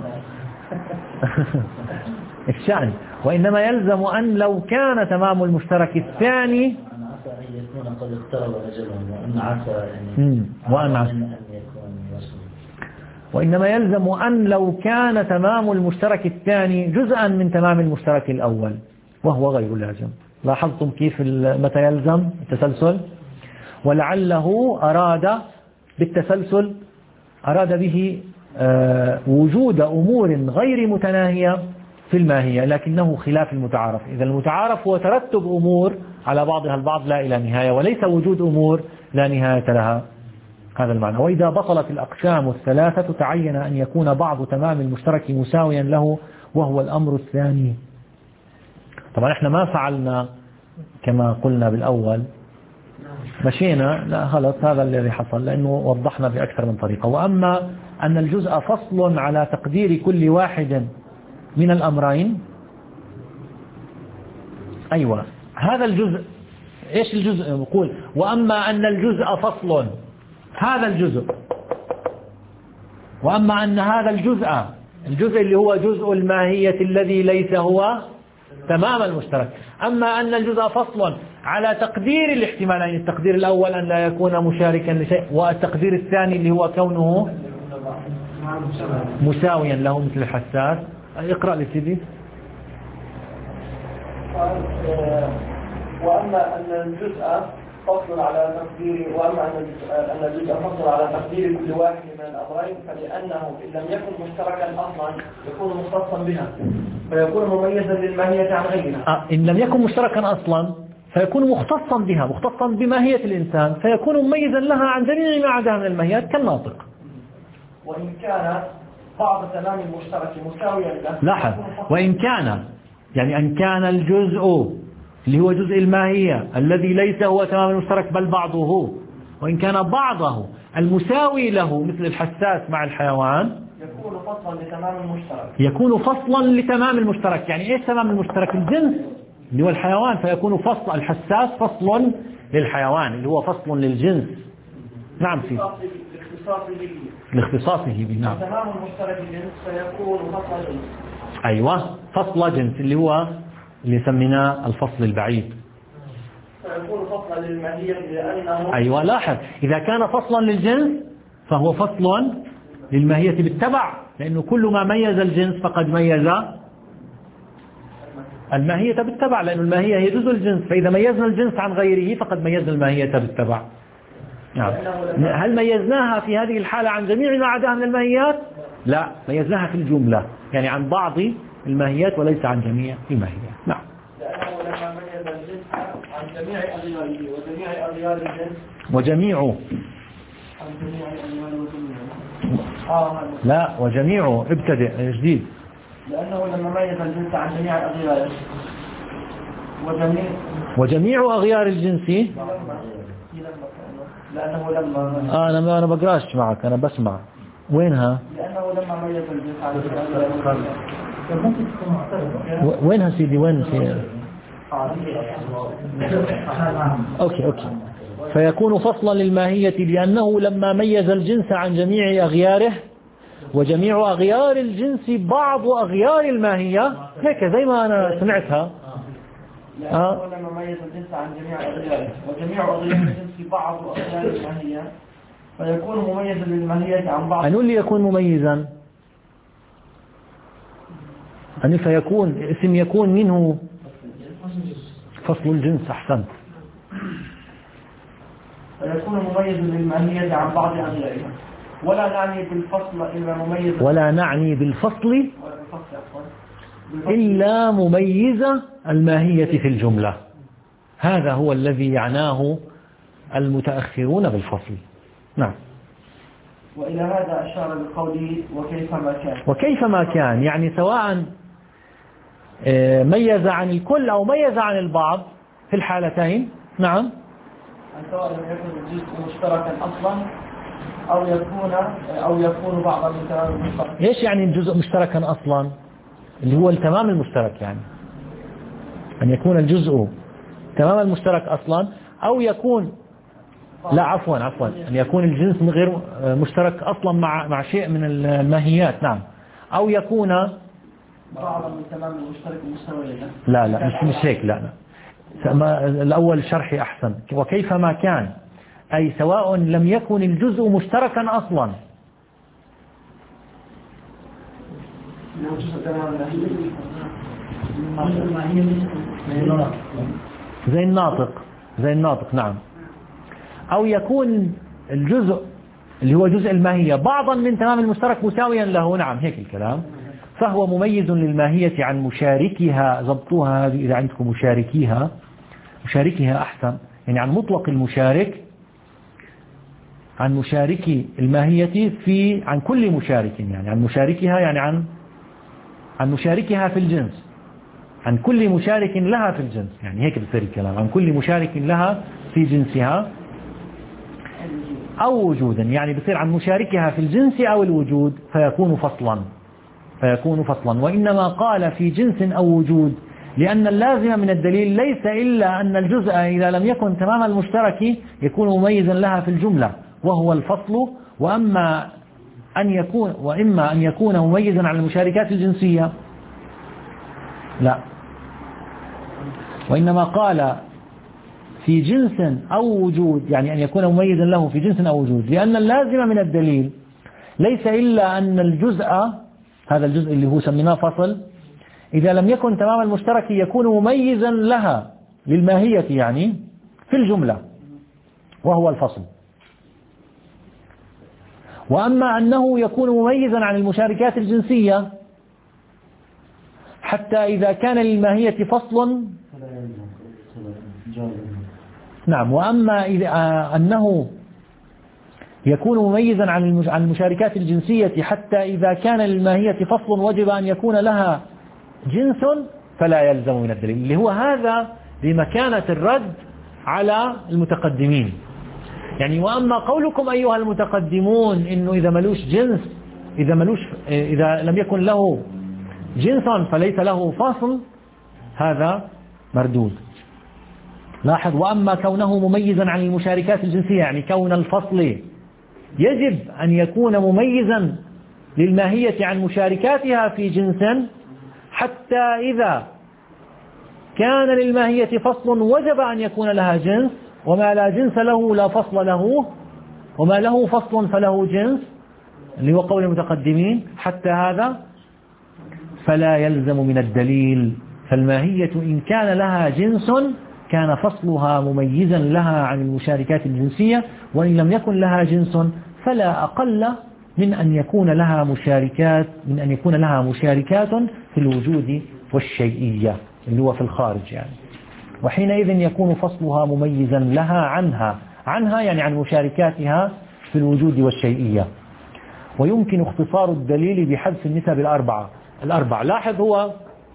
الشأن. وإنما يلزم أن لو كان تمام المشترك الثاني
أن عسى أن يكون قد اقترب أجلهم، وأن عسى يعني
وأن عسى
أن يكون يصل.
وإنما يلزم أن لو كان تمام المشترك الثاني جزءا من تمام المشترك الأول، وهو غير لازم. لاحظتم كيف متى يلزم التسلسل؟ ولعله أراد بالتسلسل أراد به آه وجود أمور غير متناهية في الماهية، لكنه خلاف المتعارف. إذا المتعارف هو ترتب أمور على بعضها البعض لا إلى نهاية، وليس وجود أمور لا نهاية لها. هذا المعنى. وإذا بطلت الأقسام الثلاثة تعين أن يكون بعض تمام المشترك مساويا له، وهو الأمر الثاني. طبعا احنا ما فعلنا كما قلنا بالأول، مشينا لا خلص هذا الذي حصل، لأنه وضحنا بأكثر من طريقة. وأما أن الجزء فصل على تقدير كل واحد من الأمرين، أيوة هذا الجزء. إيش الجزء؟ نقول وأما أن الجزء فصل، هذا الجزء. وأما أن هذا الجزء الجزء اللي هو جزء الماهية الذي ليس هو تمام المشترك. أما أن الجزء فصل على تقدير الاحتمالين، التقدير الأول أن لا يكون مشاركا لشيء، والتقدير الثاني اللي هو كونه مساويا له مثل الحساس. اقرأ لي سيدي.
وأما أن الجزء فصل على تقدير وأما أن الجزء فصل على تقدير كل واحد من الأمرين، فلأنه إن لم يكن مشتركا أصلا يكون مختصا بها، فيكون مميزا للماهية عن غيرها.
آه إن لم يكن مشتركا أصلا فيكون مختصا بها، مختصا بماهية الإنسان، فيكون مميزا لها عن جميع ما عداها من الماهيات كالناطق.
وإن كان بعض تمام المشترك مساويا له.
لاحظ، وإن كان يعني أن كان الجزء اللي هو جزء الماهية الذي ليس هو تمام المشترك بل بعضه، وإن كان بعضه المساوي له مثل الحساس مع الحيوان
يكون فصلا لتمام المشترك.
يكون فصلا لتمام المشترك. يعني إيش تمام المشترك؟ الجنس اللي هو الحيوان، فيكون فصل الحساس فصل للحيوان اللي هو فصل للجنس. نعم فيه لاختصاصه به. نعم.
تمام المشترك الجنس فيكون فصل جنس.
أيوة، فصل جنس اللي هو اللي سميناه الفصل البعيد.
فيكون فصلا للماهية لأنه.
أيوة، لاحظ، إذا كان فصلا للجنس فهو فصل للماهية بالتبع، لأنه كل ما ميز الجنس فقد ميز الماهية بالتبع، لأن الماهية هي جزء الجنس، فإذا ميزنا الجنس عن غيره فقد ميزنا الماهية بالتبع. نعم. هل ميزناها في هذه الحالة عن جميع ما عداها من الماهيات؟ لا، ميزناها في الجملة، يعني عن بعض الماهيات وليس عن جميع الماهيات. نعم.
لأنه لما ميز الجنس عن جميع أغياره وجميع أغيار الجنس
وجميع
عن جميع أغيار وجميع آه
لا وجميع ابتدئ جديد.
لأنه لما ميز الجنس عن جميع أغياره وجميع
وجميع أغيار الجنس.
لأنه لما
آه أنا ما أنا بقراش معك، أنا بسمع. وينها؟
لأنه لما ميز الجنس عن جميع أغياره.
وينها سيدي؟ وين في؟ أوكي أوكي. فيكون فصلا للماهية لأنه لما ميز الجنس عن جميع أغياره، وجميع أغيار الجنس بعض أغيار الماهية، هيك زي ما أنا سمعتها.
لأنه لما ميز الجنس عن جميع أغياره وجميع أغيار الجنس بعض أغيار الماهية فيكون مميزا للماهية عن بعض.
أنو اللي يكون مميزا؟ أن فيكون اسم يكون منه فصل الجنس. أحسنت.
فيكون مميز للماهية عن بعض أغيارها، ولا نعني بالفصل إلا مميز
ولا نعني بالفصل إلا مميز الماهية في الجملة. هذا هو الذي يعناه المتأخرون بالفصل. نعم.
وإلى هذا أشار بقوله وكيفما كان.
وكيفما كان يعني سواء ميز عن الكل أو ميز عن البعض في الحالتين. نعم.
سواء لم يكن الجزء مشتركا أصلا أو يكون أو يكون بعضا من تمام المشترك.
إيش يعني الجزء مشتركا أصلا؟ اللي هو التمام المشترك، يعني أن يكون الجزء تمام المشترك أصلا، أو يكون لا عفوا عفوا أن يكون الجنس غير مشترك أصلا مع مع شيء من الماهيات. نعم. أو يكون
بعضا من تمام المشترك المساوي له.
لا لا مش مش هيك. لا لا الأول شرحي أحسن. وكيفما كان أي سواء لم يكن الجزء مشتركا أصلا. زي الناطق زي الناطق. نعم. أو يكون الجزء اللي هو جزء الماهية بعضا من تمام المشترك مساويا له. نعم هيك الكلام. فهو مميز للماهية عن مشاركها. ضبطوها هذه إذا عندكم مشاركيها. مشاركها أحسن، يعني عن مطلق المشارك، عن مشارك الماهية في عن كل مشارك، يعني عن مشاركها يعني عن عن مشاركها في الجنس، عن كل مشارك لها في الجنس، يعني هيك بصير الكلام، عن كل مشارك لها في جنسها أو وجودا، يعني بصير عن مشاركها في الجنس أو الوجود، فيكون فصلا فيكون فصلا. وإنما قال في جنس أو وجود لأن اللازم من الدليل ليس إلا أن الجزء إذا لم يكن تمام المشترك يكون مميزا لها في الجملة وهو الفصل، وأما أن يكون وإما أن يكون مميزا على المشاركات الجنسية لا. وإنما قال في جنس أو وجود، يعني أن يكون مميزا له في جنس أو وجود، لأن اللازم من الدليل ليس إلا أن الجزء، هذا الجزء اللي هو سميناه فصل، إذا لم يكن تمام المشترك يكون مميزا لها للماهية يعني في الجملة وهو الفصل. وأما أنه يكون مميزا عن المشاركات الجنسية حتى إذا كان للماهية فصل نعم. وأما إذا أنه يكون مميزا عن المشاركات الجنسية حتى إذا كان للماهية فصل وجب أن يكون لها جنس فلا يلزم من الدليل، اللي هو هذا بمكانة الرد على المتقدمين. يعني وأما قولكم أيها المتقدمون إنه إذا ملوش جنس، إذا ملوش إذا لم يكن له جنس فليس له فصل، هذا مردود. لاحظ، وأما كونه مميزا عن المشاركات الجنسية، يعني كون الفصل يجب أن يكون مميزا للماهية عن مشاركاتها في جنس حتى إذا كان للماهية فصل وجب أن يكون لها جنس، وما لا جنس له لا فصل له، وما له فصل فله جنس، اللي هو قول المتقدمين. حتى هذا فلا يلزم من الدليل، فالماهية إن كان لها جنس كان فصلها مميزا لها عن المشاركات الجنسية، وإن لم يكن لها جنس فلا أقل من أن يكون لها مشاركات من أن يكون لها مشاركات في الوجود والشيئية اللي هو في الخارج يعني. وحينئذ يكون فصلها مميزا لها عنها عنها يعني عن مشاركاتها في الوجود والشيئية. ويمكن اختصار الدليل بحذف النسب الأربعة الأربع. لاحظ، هو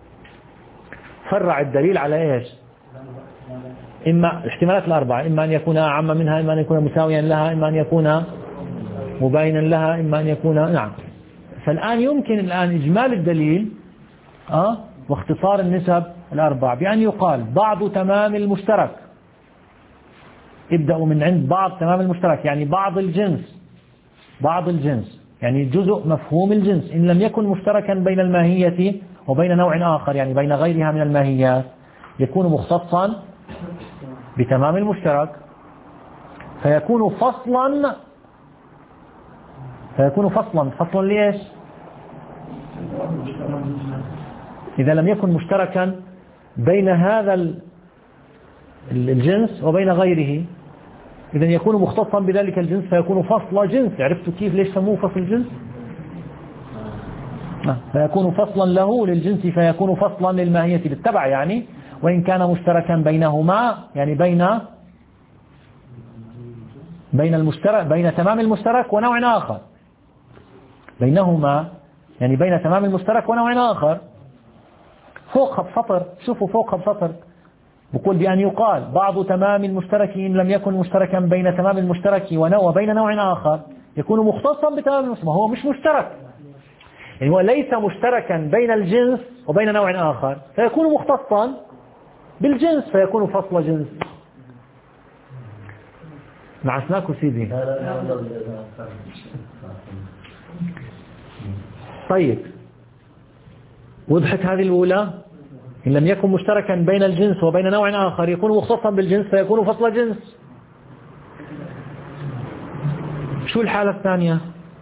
فرع الدليل على إيش؟ إما الاحتمالات الأربعة، إما أن يكون أعم منها، إما أن يكون مساويا لها، إما أن يكون مباينا لها، إما أن يكون نعم. فالآن يمكن الآن إجمال الدليل أه؟ واختصار النسب الأربع بأن يقال بعض تمام المشترك. ابدأوا من عند بعض تمام المشترك، يعني بعض الجنس، بعض الجنس يعني جزء مفهوم الجنس إن لم يكن مشتركا بين الماهية وبين نوع آخر، يعني بين غيرها من الماهيات، يكون مختصا بتمام المشترك، فيكون فصلا فيكون فصلا فصلا ليش؟ إذا لم يكن مشتركا بين هذا الجنس وبين غيره، إذا يكون مختصا بذلك الجنس فيكون فصل جنس. عرفتوا كيف ليش سموه فصل جنس؟ فيكون فصلا له للجنس، فيكون فصلا للماهية بالتبع يعني، وإن كان مشتركا بينهما يعني بين بين المشترك بين تمام المشترك ونوع آخر، بينهما يعني بين تمام المشترك ونوع آخر. فوقها بسطر، شوفوا فوقها بسطر بقول بأن يقال بعض تمام المشترك إن لم يكن مشتركا بين تمام المشترك وبين نوع آخر يكون مختصا بتمام المشترك. هو مش مشترك، يعني هو ليس مشتركا بين الجنس وبين نوع آخر، فيكون مختصا بالجنس فيكون فصل جنس. نعسناكم سيدي. طيب، وضحت هذه الأولى. إن لم يكن مشتركا بين الجنس وبين نوع آخر يكون مختصا بالجنس فيكون فصل جنس. شو الحالة الثانية؟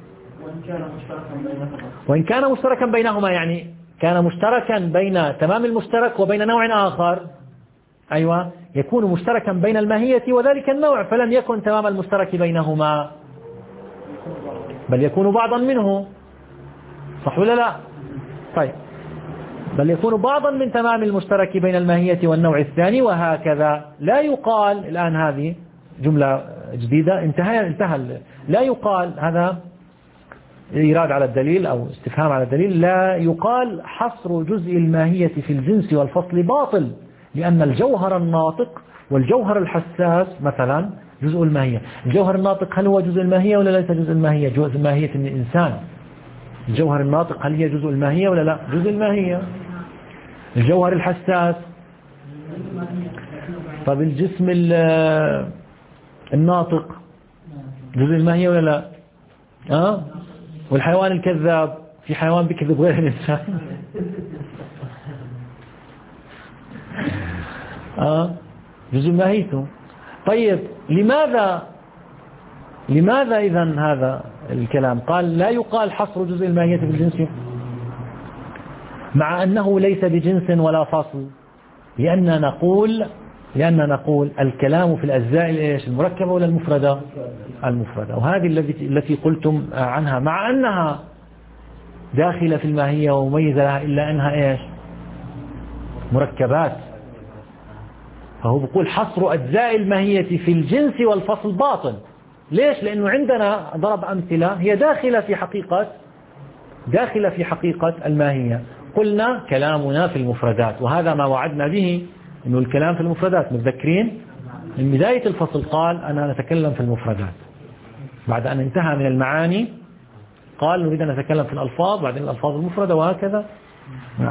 وإن كان مشتركا بينهما، يعني كان مشتركا بين تمام المشترك وبين نوع آخر، أيوة، يكون مشتركا بين الماهية وذلك النوع، فلم يكن تمام المشترك بينهما بل يكون بعضا منه، صح ولا لا؟ طيب، بل يكون بعضا من تمام المشترك بين الماهية والنوع الثاني، وهكذا. لا يقال الآن، هذه جملة جديدة انتهى انتهى لا يقال، هذا إيراد على الدليل أو استفهام على الدليل، لا يقال حصر جزء الماهية في الجنس والفصل باطل، لأن الجوهر الناطق والجوهر الحساس مثلا جزء الماهية. الجوهر الناطق هل هو جزء الماهية ولا ليس جزء الماهية؟ جزء ماهية الإنسان. الجوهر الناطق هل هي جزء الماهية ولا لا؟ جزء الماهية. الجوهر الحساس، طب الجسم الناطق جزء الماهية ولا لا؟ أه؟ والحيوان الكذاب، في حيوان بكذب غير الإنسان. أه؟ جزء ماهيته. طيب، لماذا لماذا إذن هذا الكلام قال لا يقال حصر جزء الماهية في الجنس مع أنه ليس بجنس ولا فصل؟ لأننا نقول لأننا نقول الكلام في الأجزاء الإيش؟ المركبة ولا المفردة؟ المفردة. وهذه التي التي قلتم عنها مع أنها داخلة في الماهية ومميزة لها، إلا أنها إيش؟ مركبات. فهو بيقول حصر أجزاء الماهية في الجنس والفصل باطل. ليش؟ لأنه عندنا ضرب أمثلة هي داخلة في حقيقة داخلة في حقيقة الماهية. قلنا كلامنا في المفردات، وهذا ما وعدنا به، إنه الكلام في المفردات. متذكرين من بداية الفصل قال أنا نتكلم في المفردات، بعد أن انتهى من المعاني قال نريد أن نتكلم في الألفاظ، بعدين الألفاظ المفردة، وهكذا. نعم.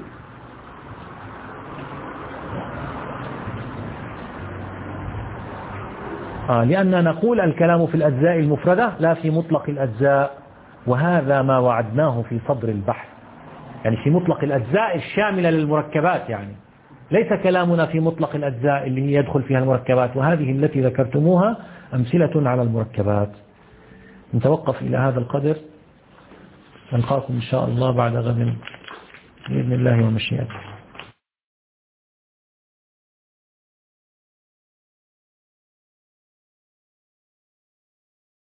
آه لأننا نقول الكلام في الأجزاء المفردة لا في مطلق الأجزاء، وهذا ما وعدناه في صدر البحث، يعني في مطلق الأجزاء الشاملة للمركبات، يعني ليس كلامنا في مطلق الأجزاء اللي هي يدخل فيها المركبات، وهذه التي ذكرتموها أمثلة على المركبات. نتوقف إلى هذا القدر، نلقاكم إن شاء الله بعد غد بإذن الله ومشيئته.